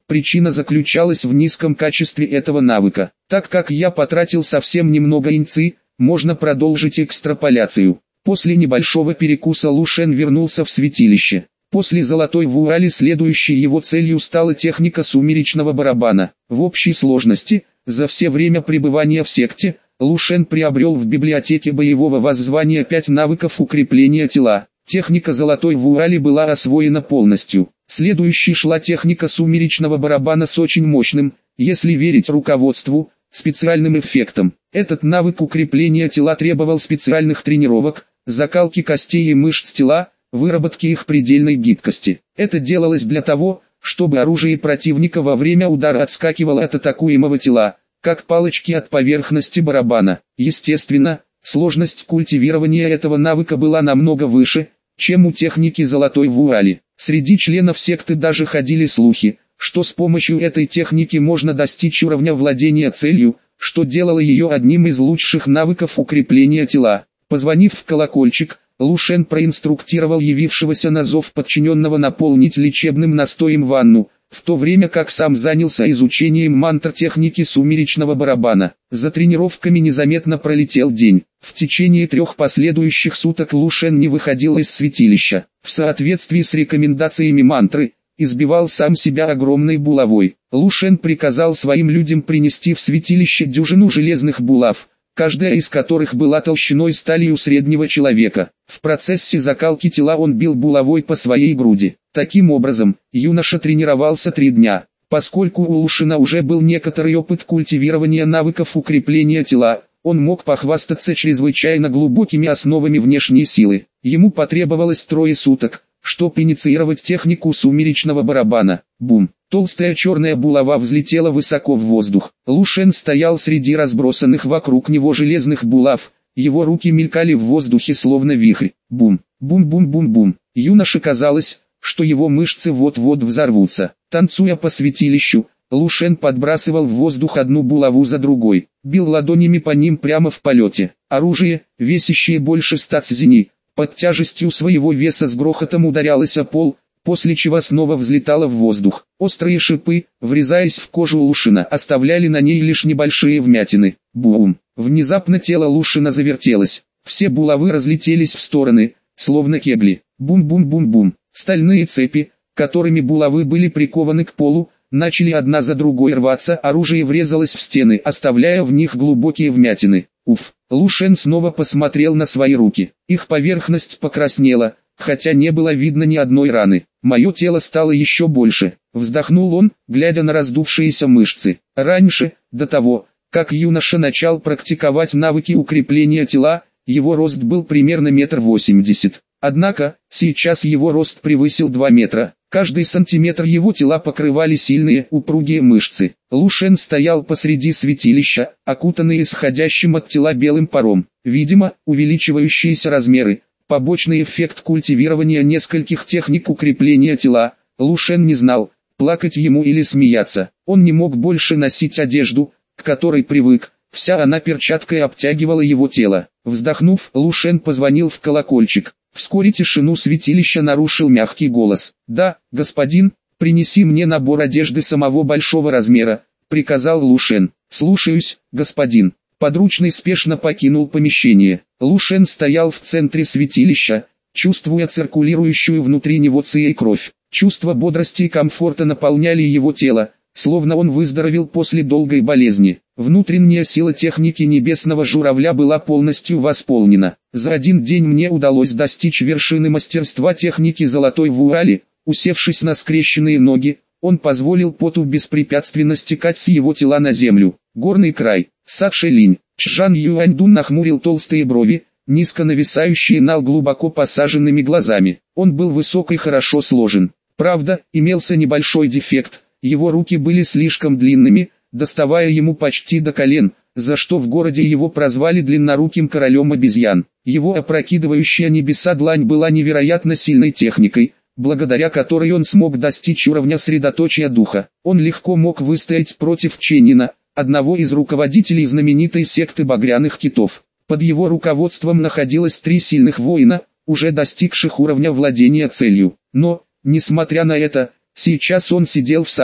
Причина заключалась в низком качестве этого навыка. Так как я потратил совсем немного инци, можно продолжить экстраполяцию. После небольшого перекуса Лу Шен вернулся в святилище. После золотой вуали следующей его целью стала техника сумеречного барабана. В общей сложности, за все время пребывания в секте, Лу Шен приобрел в библиотеке боевого воззвания 5 навыков укрепления тела. Техника золотой вуали была освоена полностью. Следующей шла техника сумеречного барабана с очень мощным, если верить руководству, специальным эффектом. Этот навык укрепления тела требовал специальных тренировок, закалки костей и мышц тела, выработки их предельной гибкости. Это делалось для того, чтобы оружие противника во время удара отскакивало от атакуемого тела, как палочки от поверхности барабана. Естественно, сложность культивирования этого навыка была намного выше, чем у техники золотой вуали. Среди членов секты даже ходили слухи, что с помощью этой техники можно достичь уровня владения целью, что делало ее одним из лучших навыков укрепления тела. Позвонив в колокольчик, Лу Шен проинструктировал явившегося на зов подчиненного наполнить лечебным настоем ванну, в то время как сам занялся изучением мантр техники сумеречного барабана. За тренировками незаметно пролетел день. В течение 3 последующих суток Лу Шен не выходил из святилища. В соответствии с рекомендациями мантры, избивал сам себя огромной булавой. Лу Шен приказал своим людям принести в святилище дюжину железных булав, каждая из которых была толщиной с талию среднего человека. В процессе закалки тела он бил булавой по своей груди. Таким образом, юноша тренировался 3 дня. Поскольку у Лу Шена уже был некоторый опыт культивирования навыков укрепления тела, он мог похвастаться чрезвычайно глубокими основами внешней силы. Ему потребовалось 3 суток, чтобы инициировать технику сумеречного барабана. Бум! Толстая черная булава взлетела высоко в воздух. Лу Шен стоял среди разбросанных вокруг него железных булав, его руки мелькали в воздухе словно вихрь. Бум! Бум-бум-бум-бум! Юноше казалось, что его мышцы вот-вот взорвутся. Танцуя по святилищу, Лу Шен подбрасывал в воздух одну булаву за другой, бил ладонями по ним прямо в полете. Оружие, весящее больше 100 цзиней, под тяжестью своего веса с грохотом ударялось о пол, после чего снова взлетало в воздух. Острые шипы, врезаясь в кожу Лу Шена, оставляли на ней лишь небольшие вмятины. Бум! Внезапно тело Лу Шена завертелось. Все булавы разлетелись в стороны, словно кегли. Бум-бум-бум-бум. Стальные цепи, которыми булавы были прикованы к полу, начали одна за другой рваться, оружие врезалось в стены, оставляя в них глубокие вмятины. Уф! Лу Шен снова посмотрел на свои руки. Их поверхность покраснела, хотя не было видно ни одной раны. Мое тело стало еще больше. Вздохнул он, глядя на раздувшиеся мышцы. Раньше, до того, как юноша начал практиковать навыки укрепления тела, его рост был примерно 1,80 м. Однако, сейчас его рост превысил 2 метра. Каждый сантиметр его тела покрывали сильные, упругие мышцы. Лу Шен стоял посреди святилища, окутанный исходящим от тела белым паром. Видимо, увеличивающиеся размеры, побочный эффект культивирования нескольких техник укрепления тела. Лу Шен не знал, плакать ему или смеяться. Он не мог больше носить одежду, к которой привык. Вся она перчаткой обтягивала его тело. Вздохнув, Лу Шен позвонил в колокольчик. Вскоре тишину святилища нарушил мягкий голос. «Да, господин, принеси мне набор одежды самого большого размера», — приказал Лу Шен. «Слушаюсь, господин». Подручный спешно покинул помещение. Лу Шен стоял в центре святилища, чувствуя циркулирующую внутри него ци и кровь. Чувство бодрости и комфорта наполняли его тело, словно он выздоровел после долгой болезни. Внутренняя сила техники небесного журавля была полностью восполнена. За 1 день мне удалось достичь вершины мастерства техники золотой вуали. Усевшись на скрещенные ноги, он позволил поту беспрепятственно стекать с его тела на землю. Горный край. Сакшелинь. Чжан Юаньдун нахмурил толстые брови, низко нависающие над глубоко посаженными глазами. Он был высок и хорошо сложен. Правда, имелся небольшой дефект. Его руки были слишком длинными, доставая ему почти до колен, за что в городе его прозвали длинноруким королем обезьян. Его опрокидывающая небеса длань была невероятно сильной техникой, благодаря которой он смог достичь уровня средоточия духа. Он легко мог выстоять против Ченнина, одного из руководителей знаменитой секты багряных китов. Под его руководством находилось 3 сильных воина, уже достигших уровня владения целью. Но, несмотря на это, сейчас он сидел в саду,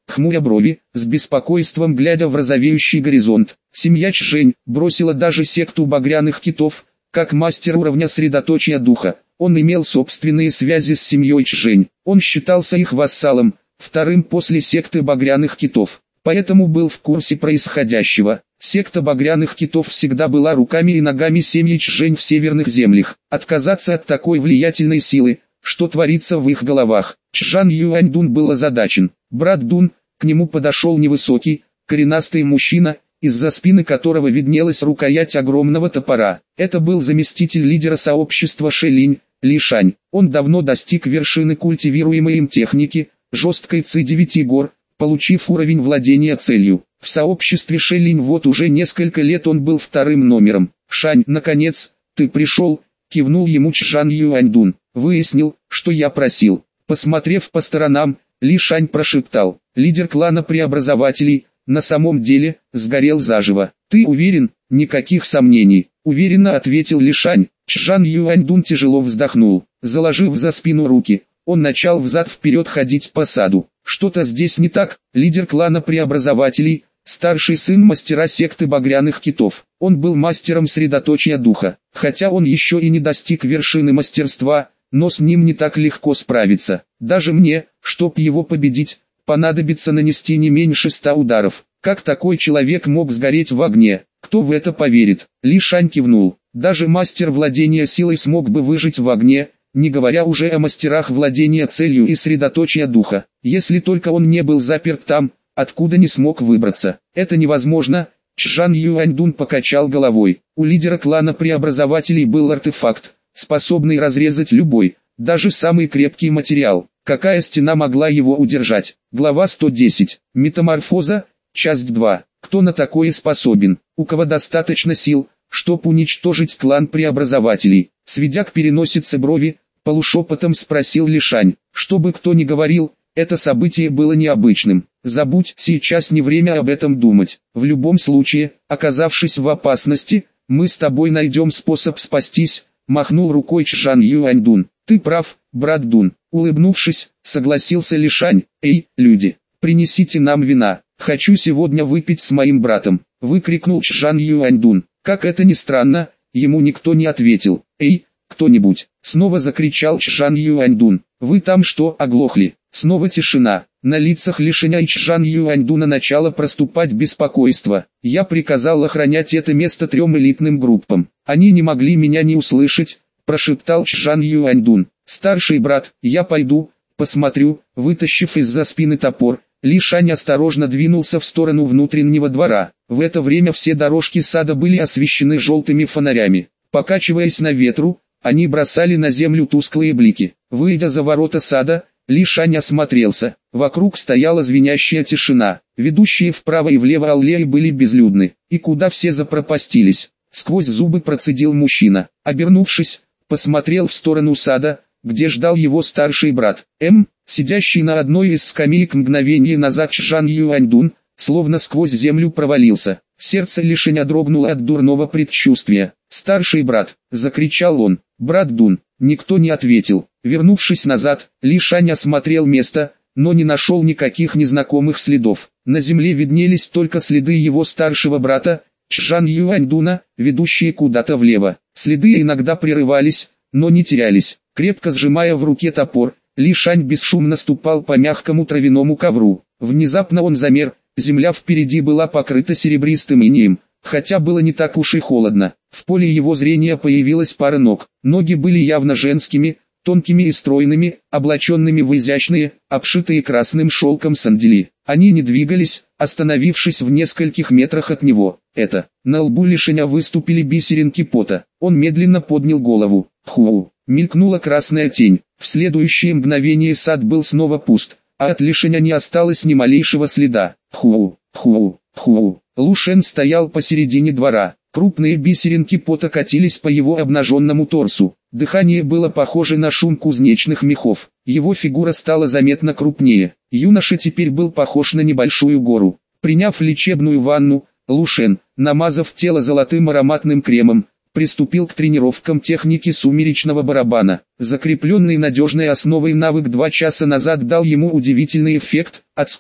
хмуря брови, с беспокойством глядя в розовеющий горизонт. Семья Чжэнь бросила даже секту багряных китов, как мастер уровня средоточия духа. Он имел собственные связи с семьей Чжэнь. Он считался их вассалом, вторым после секты багряных китов. Поэтому был в курсе происходящего. Секта багряных китов всегда была руками и ногами семьи Чжэнь в северных землях. Отказаться от такой влиятельной силы, что творится в их головах. Чжан Юаньдун был озадачен. Брат Дун, к нему подошел невысокий, коренастый мужчина, из-за спины которого виднелась рукоять огромного топора. Это был заместитель лидера сообщества Шэлинь, Ли Шань. Он давно достиг вершины культивируемой им техники, жесткой Ци-9 гор, получив уровень владения целью. В сообществе Шэлинь вот уже несколько лет он был вторым номером. «Шань, наконец, ты пришел», — кивнул ему Чжан Юаньдун. «Выяснил, что я просил». Посмотрев по сторонам, Ли Шань прошептал: «Лидер клана преобразователей, на самом деле, сгорел заживо. Ты уверен?» «Никаких сомнений», — уверенно ответил Ли Шань. Чжан Юаньдун тяжело вздохнул. Заложив за спину руки, он начал взад-вперед ходить по саду. Что-то здесь не так. Лидер клана преобразователей, старший сын мастера секты багряных китов. Он был мастером средоточия духа. Хотя он еще и не достиг вершины мастерства, но с ним не так легко справиться. Даже мне, чтоб его победить, понадобится нанести не меньше 100 ударов. Как такой человек мог сгореть в огне? Кто в это поверит? Ли Шань кивнул. Даже мастер владения силой смог бы выжить в огне, не говоря уже о мастерах владения целью и средоточия духа. Если только он не был заперт там, откуда не смог выбраться. Это невозможно. Чжан Юаньдун покачал головой. У лидера клана преобразователей был артефакт, способный разрезать любой, даже самый крепкий материал. Какая стена могла его удержать? Глава 110. Метаморфоза. Часть 2. Кто на такое способен? У кого достаточно сил, чтоб уничтожить клан преобразователей? Сведя к переносице брови, полушепотом спросил Ли Шань. Чтобы кто ни говорил, это событие было необычным. Забудь, сейчас не время об этом думать. В любом случае, оказавшись в опасности, мы с тобой найдем способ спастись, махнул рукой Чжан Юаньдун. Ты прав, брат Дун. Улыбнувшись, согласился Ли Шань. Эй, люди, принесите нам вина. Хочу сегодня выпить с моим братом, выкрикнул Чжан Юаньдун. Как это ни странно, ему никто не ответил. Эй, кто-нибудь, снова закричал Чжан Юаньдун. Вы там что, оглохли? Снова тишина. На лицах Ли Шаня и Чжан Юаньдуна начало проступать беспокойство. Я приказал охранять это место 3 элитным группам. Они не могли меня не услышать, прошептал Чжан Юаньдун. Старший брат, я пойду, посмотрю. Вытащив из-за спины топор, Ли Шань осторожно двинулся в сторону внутреннего двора. В это время все дорожки сада были освещены желтыми фонарями. Покачиваясь на ветру, они бросали на землю тусклые блики. Выйдя за ворота сада, Ли Шань осмотрелся. Вокруг стояла звенящая тишина. Ведущие вправо и влево аллеи были безлюдны. И куда все запропастились? Сквозь зубы процедил мужчина. Обернувшись, посмотрел в сторону сада, где ждал его старший брат. Сидящий на одной из скамеек мгновение назад Чжан Юаньдун, словно сквозь землю провалился. Сердце Ли Шаня дрогнуло от дурного предчувствия. «Старший брат!» — закричал он. «Брат Дун!» Никто не ответил. Вернувшись назад, Ли Шань осмотрел место, но не нашел никаких незнакомых следов. На земле виднелись только следы его старшего брата, Чжан Юаньдуна, ведущие куда-то влево. Следы иногда прерывались, но не терялись. Крепко сжимая в руке топор, Ли Шань бесшумно ступал по мягкому травяному ковру. Внезапно он замер, земля впереди была покрыта серебристым инеем, хотя было не так уж и холодно. В поле его зрения появилась пара ног. Ноги были явно женскими, тонкими и стройными, облаченными в изящные, обшитые красным шелком сандали. Они не двигались, остановившись в нескольких метрах от него. На лбу Ли Шаня выступили бисеринки пота. Он медленно поднял голову. Ху! Мелькнула красная тень. В следующее мгновение сад был снова пуст, а от Ли Шаня не осталось ни малейшего следа. Ху! Лу Шен стоял посередине двора. Крупные бисеринки пота катились по его обнаженному торсу. Дыхание было похоже на шум кузнечных мехов. Его фигура стала заметно крупнее. Юноша теперь был похож на небольшую гору. Приняв лечебную ванну, Лу Шен, намазав тело золотым ароматным кремом, приступил к тренировкам техники сумеречного барабана. Закрепленный надежной основой навык 2 часа назад дал ему удивительный эффект, отскок.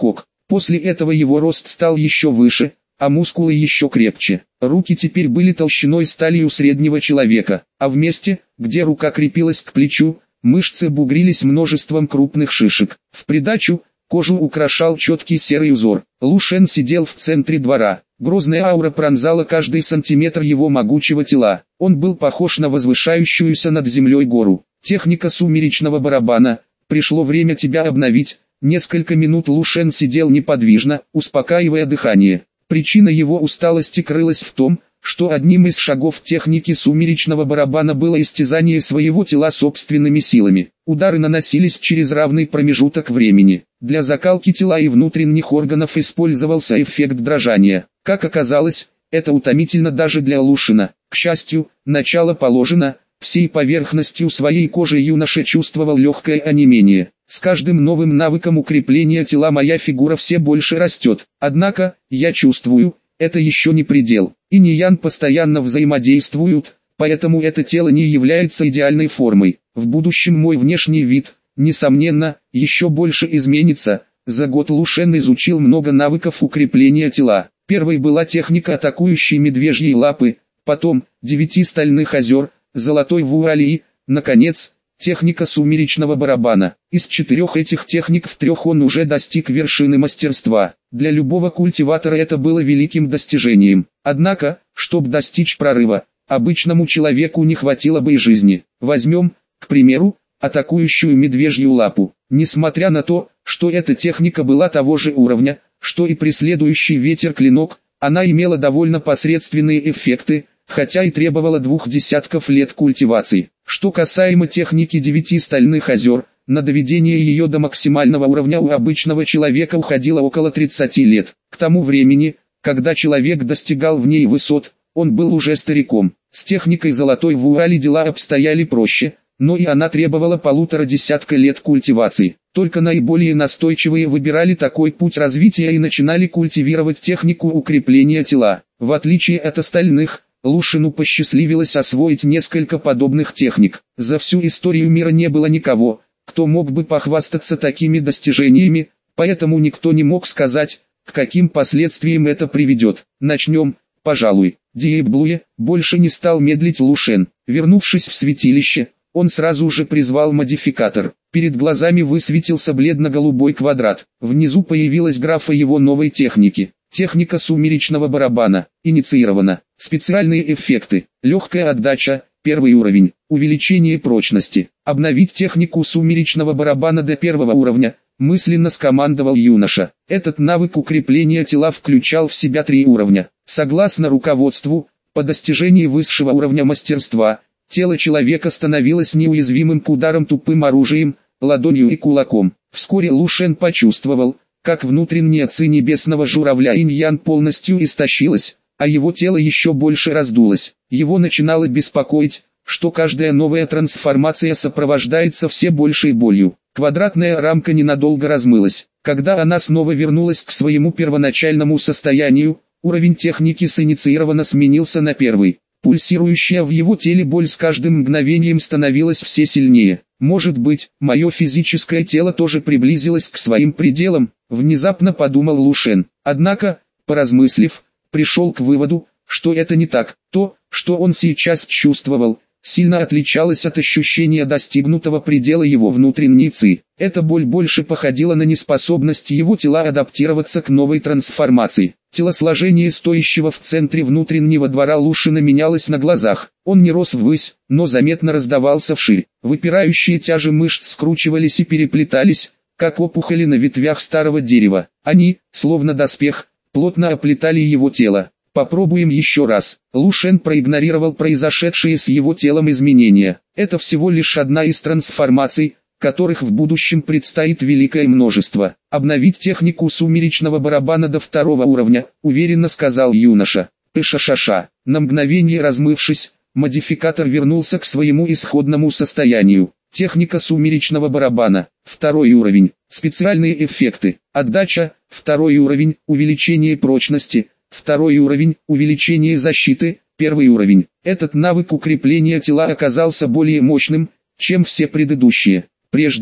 После этого его рост стал еще выше, а мускулы еще крепче. Руки теперь были толщиной стали у среднего человека, а в месте, где рука крепилась к плечу, мышцы бугрились множеством крупных шишек. В придачу, кожу украшал четкий серый узор. Лу Шен сидел в центре двора. Грозная аура пронзала каждый сантиметр его могучего тела. Он был похож на возвышающуюся над землей гору. Техника сумеречного барабана. Пришло время тебя обновить. Несколько минут Лу Шен сидел неподвижно, успокаивая дыхание. Причина его усталости крылась в том, что одним из шагов техники сумеречного барабана было истязание своего тела собственными силами. Удары наносились через равный промежуток времени. Для закалки тела и внутренних органов использовался эффект дрожания. Как оказалось, это утомительно даже для Лушина. К счастью, начало положено, всей поверхностью своей кожи юноша чувствовал легкое онемение. С каждым новым навыком укрепления тела моя фигура все больше растет. Однако, я чувствую, это еще не предел. Инь и Ян постоянно взаимодействуют, поэтому это тело не является идеальной формой. В будущем мой внешний вид, несомненно, еще больше изменится. За год Лу Шен изучил много навыков укрепления тела. Первой была техника атакующей медвежьей лапы, потом 9 стальных озер, золотой вуали и, наконец, техника сумеречного барабана. Из 4 этих техник в 3 он уже достиг вершины мастерства. Для любого культиватора это было великим достижением. Однако, чтобы достичь прорыва, обычному человеку не хватило бы и жизни. Возьмем, к примеру, атакующую медвежью лапу. Несмотря на то, что эта техника была того же уровня, что и преследующий ветер клинок, она имела довольно посредственные эффекты, хотя и требовала 2 десятков лет культивации. Что касаемо техники 9 стальных озер, на доведение ее до максимального уровня у обычного человека уходило около 30 лет. К тому времени, когда человек достигал в ней высот, он был уже стариком. С техникой золотой вуали дела обстояли проще, но и она требовала 1,5 десятка лет культивации. Только наиболее настойчивые выбирали такой путь развития и начинали культивировать технику укрепления тела. В отличие от остальных, Лушину посчастливилось освоить несколько подобных техник. За всю историю мира не было никого, кто мог бы похвастаться такими достижениями, поэтому никто не мог сказать, к каким последствиям это приведет. Начнем, пожалуй. Диэб Блуе больше не стал медлить Лу Шен. Вернувшись в святилище, он сразу же призвал модификатор. Перед глазами высветился бледно-голубой квадрат. Внизу появилась графа его новой техники. Техника сумеречного барабана. Инициирована. Специальные эффекты. Легкая отдача. 1 уровень. Увеличение прочности. Обновить технику сумеречного барабана до 1 уровня. Мысленно скомандовал юноша. Этот навык укрепления тела включал в себя 3 уровня. Согласно руководству, по достижении высшего уровня мастерства, тело человека становилось неуязвимым к ударам тупым оружием, ладонью и кулаком. Вскоре Лу Шен почувствовал, как внутренняя ци небесного журавля Инь-Ян полностью истощилась, а его тело еще больше раздулось. Его начинало беспокоить, что каждая новая трансформация сопровождается все большей болью. Квадратная рамка ненадолго размылась. Когда она снова вернулась к своему первоначальному состоянию, уровень техники синициированно сменился на 1. Пульсирующая в его теле боль с каждым мгновением становилась все сильнее. Может быть, мое физическое тело тоже приблизилось к своим пределам, внезапно подумал Лу Шен. Однако, поразмыслив, пришел к выводу, что это не так. То, что он сейчас чувствовал, сильно отличалось от ощущения достигнутого предела его внутренней ци. Эта боль больше походила на неспособность его тела адаптироваться к новой трансформации. Телосложение стоящего в центре внутреннего двора Лушина менялось на глазах. Он не рос ввысь, но заметно раздавался вширь. Выпирающие тяжи мышц скручивались и переплетались, как опухоли на ветвях старого дерева. Они, словно доспех, плотно оплетали его тело. Попробуем еще раз. Лу Шен проигнорировал произошедшие с его телом изменения. Это всего лишь одна из трансформаций, которых в будущем предстоит великое множество. Обновить технику сумеречного барабана до 2 уровня, уверенно сказал юноша. Пыша-ша-ша. На мгновение размывшись, модификатор вернулся к своему исходному состоянию. Техника сумеречного барабана. 2 уровень. Специальные эффекты. Отдача. 2 уровень. Увеличение прочности. 2 уровень. Увеличение защиты. 1 уровень. Этот навык укрепления тела оказался более мощным, чем все предыдущие. Прежде,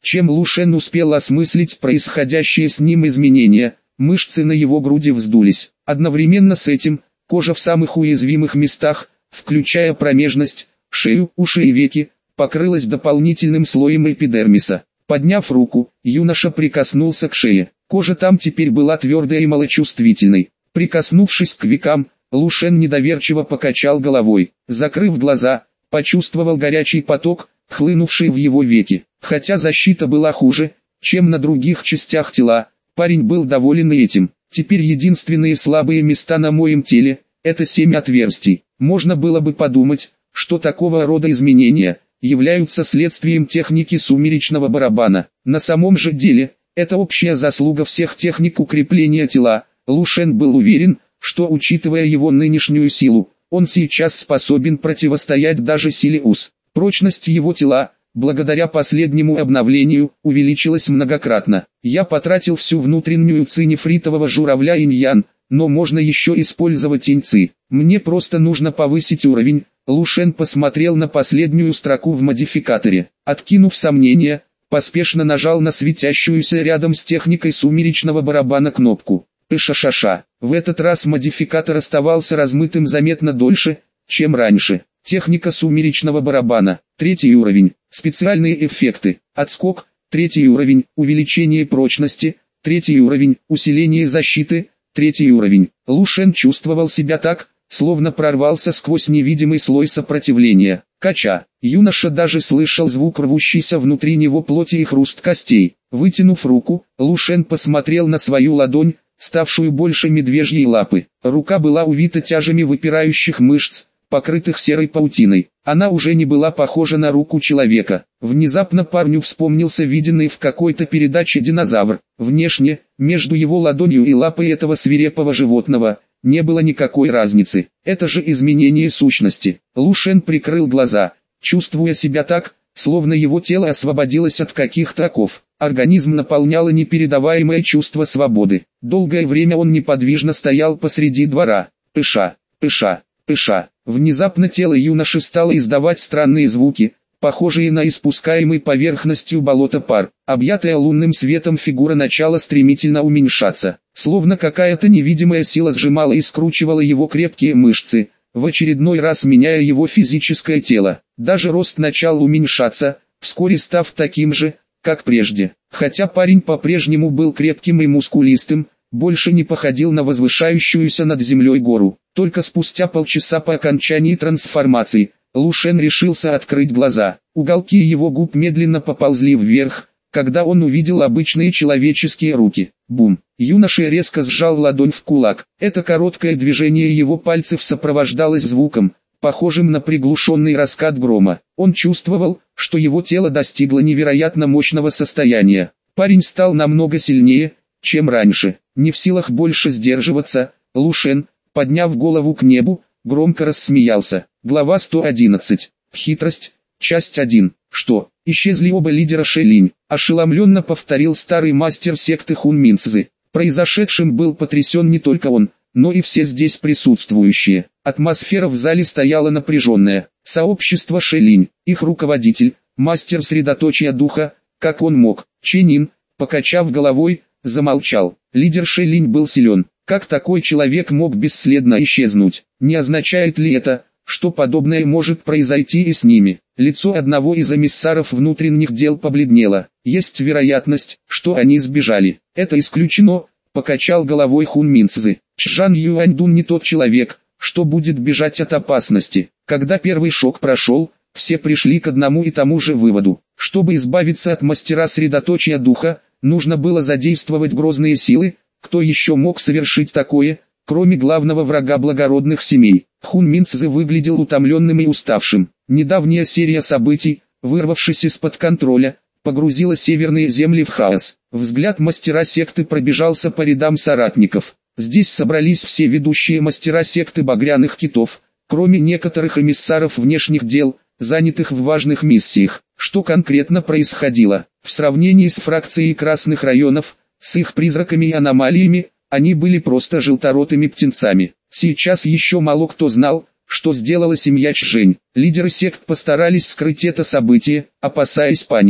Чем Лушен успел осмыслить происходящее с ним изменения, мышцы на его груди вздулись. Одновременно с этим, кожа в самых уязвимых местах, включая промежность, шею, уши и веки, покрылась дополнительным слоем эпидермиса. Подняв руку, юноша прикоснулся к шее. Кожа там теперь была твердой и малочувствительной. Прикоснувшись к векам, Лушен недоверчиво покачал головой. Закрыв глаза, почувствовал горячий поток, хлынувший в его веки. Хотя защита была хуже, чем на других частях тела, парень был доволен и этим. Теперь единственные слабые места на моем теле – это 7 отверстий. Можно было бы подумать, что такого рода изменения являются следствием техники сумеречного барабана. На самом же деле, это общая заслуга всех техник укрепления тела. Лушен был уверен, что, учитывая его нынешнюю силу, он сейчас способен противостоять даже силе УС. Прочность его тела, благодаря последнему обновлению, увеличилась многократно. Я потратил всю внутреннюю ци нефритового журавля инь-ян, но можно еще использовать инь-ци. Мне просто нужно повысить уровень. Лушен посмотрел на последнюю строку в модификаторе. Откинув сомнения, поспешно нажал на светящуюся рядом с техникой сумеречного барабана кнопку. Пышашаша. В этот раз модификатор оставался размытым заметно дольше, чем раньше. Техника сумеречного барабана. 3 уровень. Специальные эффекты. Отскок. 3 уровень. Увеличение прочности. 3 уровень. Усиление защиты. 3 уровень. Лушен чувствовал себя так, словно прорвался сквозь невидимый слой сопротивления. Кача. Юноша даже слышал звук рвущейся внутри него плоти и хруст костей. Вытянув руку, Лушен посмотрел на свою ладонь, ставшую больше медвежьей лапы. Рука была увита тяжами выпирающих мышц, покрытых серой паутиной. Она уже не была похожа на руку человека. Внезапно парню вспомнился виденный в какой-то передаче динозавр. Внешне, между его ладонью и лапой этого свирепого животного, не было никакой разницы. Это же изменение сущности. Лушен прикрыл глаза, чувствуя себя так, словно его тело освободилось от каких-то оков. Организм наполняло непередаваемое чувство свободы. Долгое время он неподвижно стоял посреди двора. Пыша, пыша, пыша. Внезапно тело юноши стало издавать странные звуки, похожие на испускаемый поверхностью болота пар. Объятая лунным светом фигура начала стремительно уменьшаться. Словно какая-то невидимая сила сжимала и скручивала его крепкие мышцы, в очередной раз меняя его физическое тело. Даже рост начал уменьшаться, вскоре став таким же, как прежде. Хотя парень по-прежнему был крепким и мускулистым, больше не походил на возвышающуюся над землей гору. Только спустя полчаса по окончании трансформации, Лушен решился открыть глаза. Уголки его губ медленно поползли вверх, когда он увидел обычные человеческие руки. Бум! Юноша резко сжал ладонь в кулак. Это короткое движение его пальцев сопровождалось звуком, похожим на приглушенный раскат грома. Он чувствовал, что его тело достигло невероятно мощного состояния. Парень стал намного сильнее, чем раньше. Не в силах больше сдерживаться, Лушен, подняв голову к небу, громко рассмеялся. Глава 111. Хитрость. Часть 1. Что? Исчезли оба лидера Шэлинь. Ошеломленно повторил старый мастер секты Хунминцзы. Произошедшим был потрясен не только он, но и все здесь присутствующие. Атмосфера в зале стояла напряженная. Сообщество Шэлинь, их руководитель, мастер средоточия духа, как он мог. Ченин, покачав головой, замолчал. Лидер Шэлинь был силен. Как такой человек мог бесследно исчезнуть? Не означает ли это, что подобное может произойти и с ними? Лицо одного из эмиссаров внутренних дел побледнело. Есть вероятность, что они сбежали. Это исключено, покачал головой Хунминцзы. Чжан Юаньдун не тот человек, что будет бежать от опасности. Когда первый шок прошел, все пришли к одному и тому же выводу. Чтобы избавиться от мастера средоточия духа, нужно было задействовать грозные силы. Кто еще мог совершить такое, кроме главного врага благородных семей? Хунминцзы выглядел утомленным и уставшим. Недавняя серия событий, вырвавшись из-под контроля, погрузила северные земли в хаос. Взгляд мастера секты пробежался по рядам соратников. Здесь собрались все ведущие мастера секты багряных китов, кроме некоторых эмиссаров внешних дел, занятых в важных миссиях. Что конкретно происходило? В сравнении с фракцией красных районов, с их призраками и аномалиями, они были просто желторотыми птенцами. Сейчас еще мало кто знал, что сделала семья Чжэнь. Лидеры сект постарались скрыть это событие, опасаясь паники.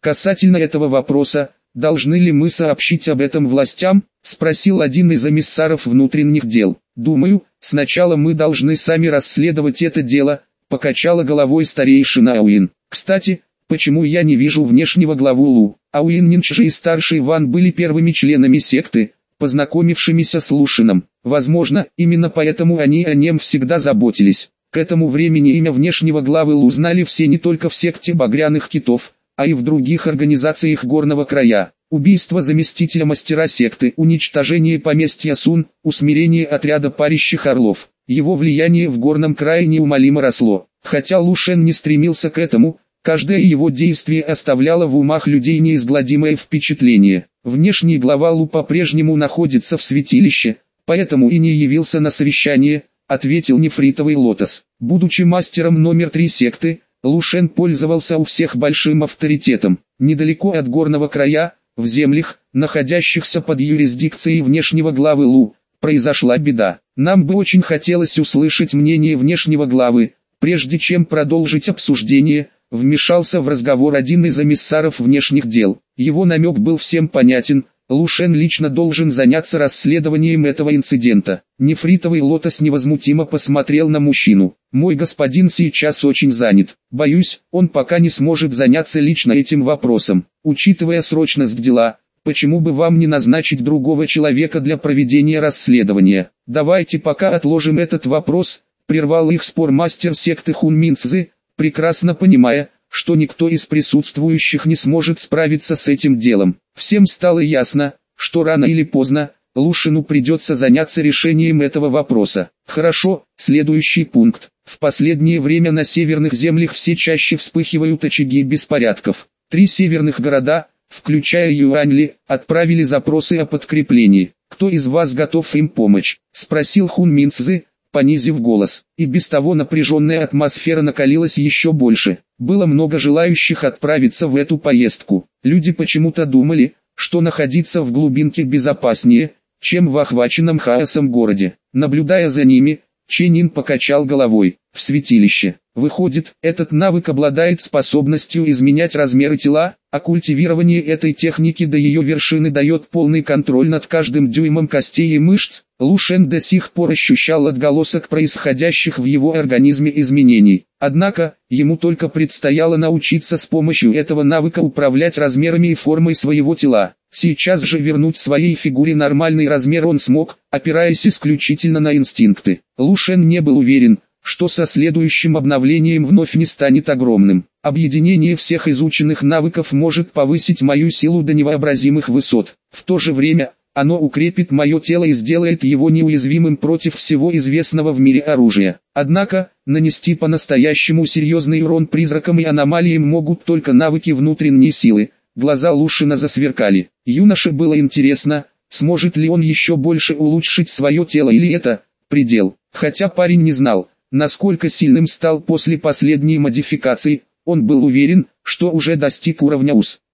Касательно этого вопроса, должны ли мы сообщить об этом властям, спросил один из эмиссаров внутренних дел. Думаю, сначала мы должны сами расследовать это дело, покачала головой старейшина Ауин. Кстати, почему я не вижу внешнего главу Лу? Ауин Нинчжи и старший Ван были первыми членами секты, познакомившимися с Лушином. Возможно, именно поэтому они о нем всегда заботились. К этому времени имя внешнего главы Лу знали все не только в секте Багряных Китов, а и в других организациях горного края. Убийство заместителя мастера секты, уничтожение поместья Сун, усмирение отряда парящих орлов. Его влияние в горном крае неумолимо росло. Хотя Лу Шен не стремился к этому, каждое его действие оставляло в умах людей неизгладимое впечатление. Внешний глава Лу по-прежнему находится в святилище, поэтому и не явился на совещание, ответил нефритовый лотос. Будучи мастером номер 3 секты, Лу Шен пользовался у всех большим авторитетом. Недалеко от горного края, в землях, находящихся под юрисдикцией внешнего главы Лу, произошла беда. Нам бы очень хотелось услышать мнение внешнего главы. Прежде чем продолжить обсуждение, вмешался в разговор один из эмиссаров внешних дел. Его намек был всем понятен. Лу Шен лично должен заняться расследованием этого инцидента. Нефритовый лотос невозмутимо посмотрел на мужчину. «Мой господин сейчас очень занят. Боюсь, он пока не сможет заняться лично этим вопросом. Учитывая срочность дела, почему бы вам не назначить другого человека для проведения расследования? Давайте пока отложим этот вопрос», прервал их спор мастер секты Хун Мин Цзы, прекрасно понимая, что никто из присутствующих не сможет справиться с этим делом. Всем стало ясно, что рано или поздно Лушину придется заняться решением этого вопроса. Хорошо, следующий пункт. В последнее время на северных землях все чаще вспыхивают очаги беспорядков. 3 северных города, включая Юаньли, отправили запросы о подкреплении. «Кто из вас готов им помочь?» – спросил Хун Мин Цзы, понизив голос. И без того напряженная атмосфера накалилась еще больше. Было много желающих отправиться в эту поездку. Люди почему-то думали, что находиться в глубинке безопаснее, чем в охваченном хаосом городе. Наблюдая за ними, Ченин покачал головой. В святилище. Выходит, этот навык обладает способностью изменять размеры тела, а культивирование этой техники до ее вершины дает полный контроль над каждым дюймом костей и мышц. Лу Шен до сих пор ощущал отголосок происходящих в его организме изменений. Однако, ему только предстояло научиться с помощью этого навыка управлять размерами и формой своего тела. Сейчас же вернуть своей фигуре нормальный размер он смог, опираясь исключительно на инстинкты. Лу Шен не был уверен, что со следующим обновлением вновь не станет огромным. Объединение всех изученных навыков может повысить мою силу до невообразимых высот. В то же время, оно укрепит мое тело и сделает его неуязвимым против всего известного в мире оружия. Однако, нанести по-настоящему серьезный урон призракам и аномалиям могут только навыки внутренней силы. Глаза Лушина засверкали. Юноше было интересно, сможет ли он еще больше улучшить свое тело или это предел. Хотя парень не знал, насколько сильным стал после последней модификации, он был уверен, что уже достиг уровня УС.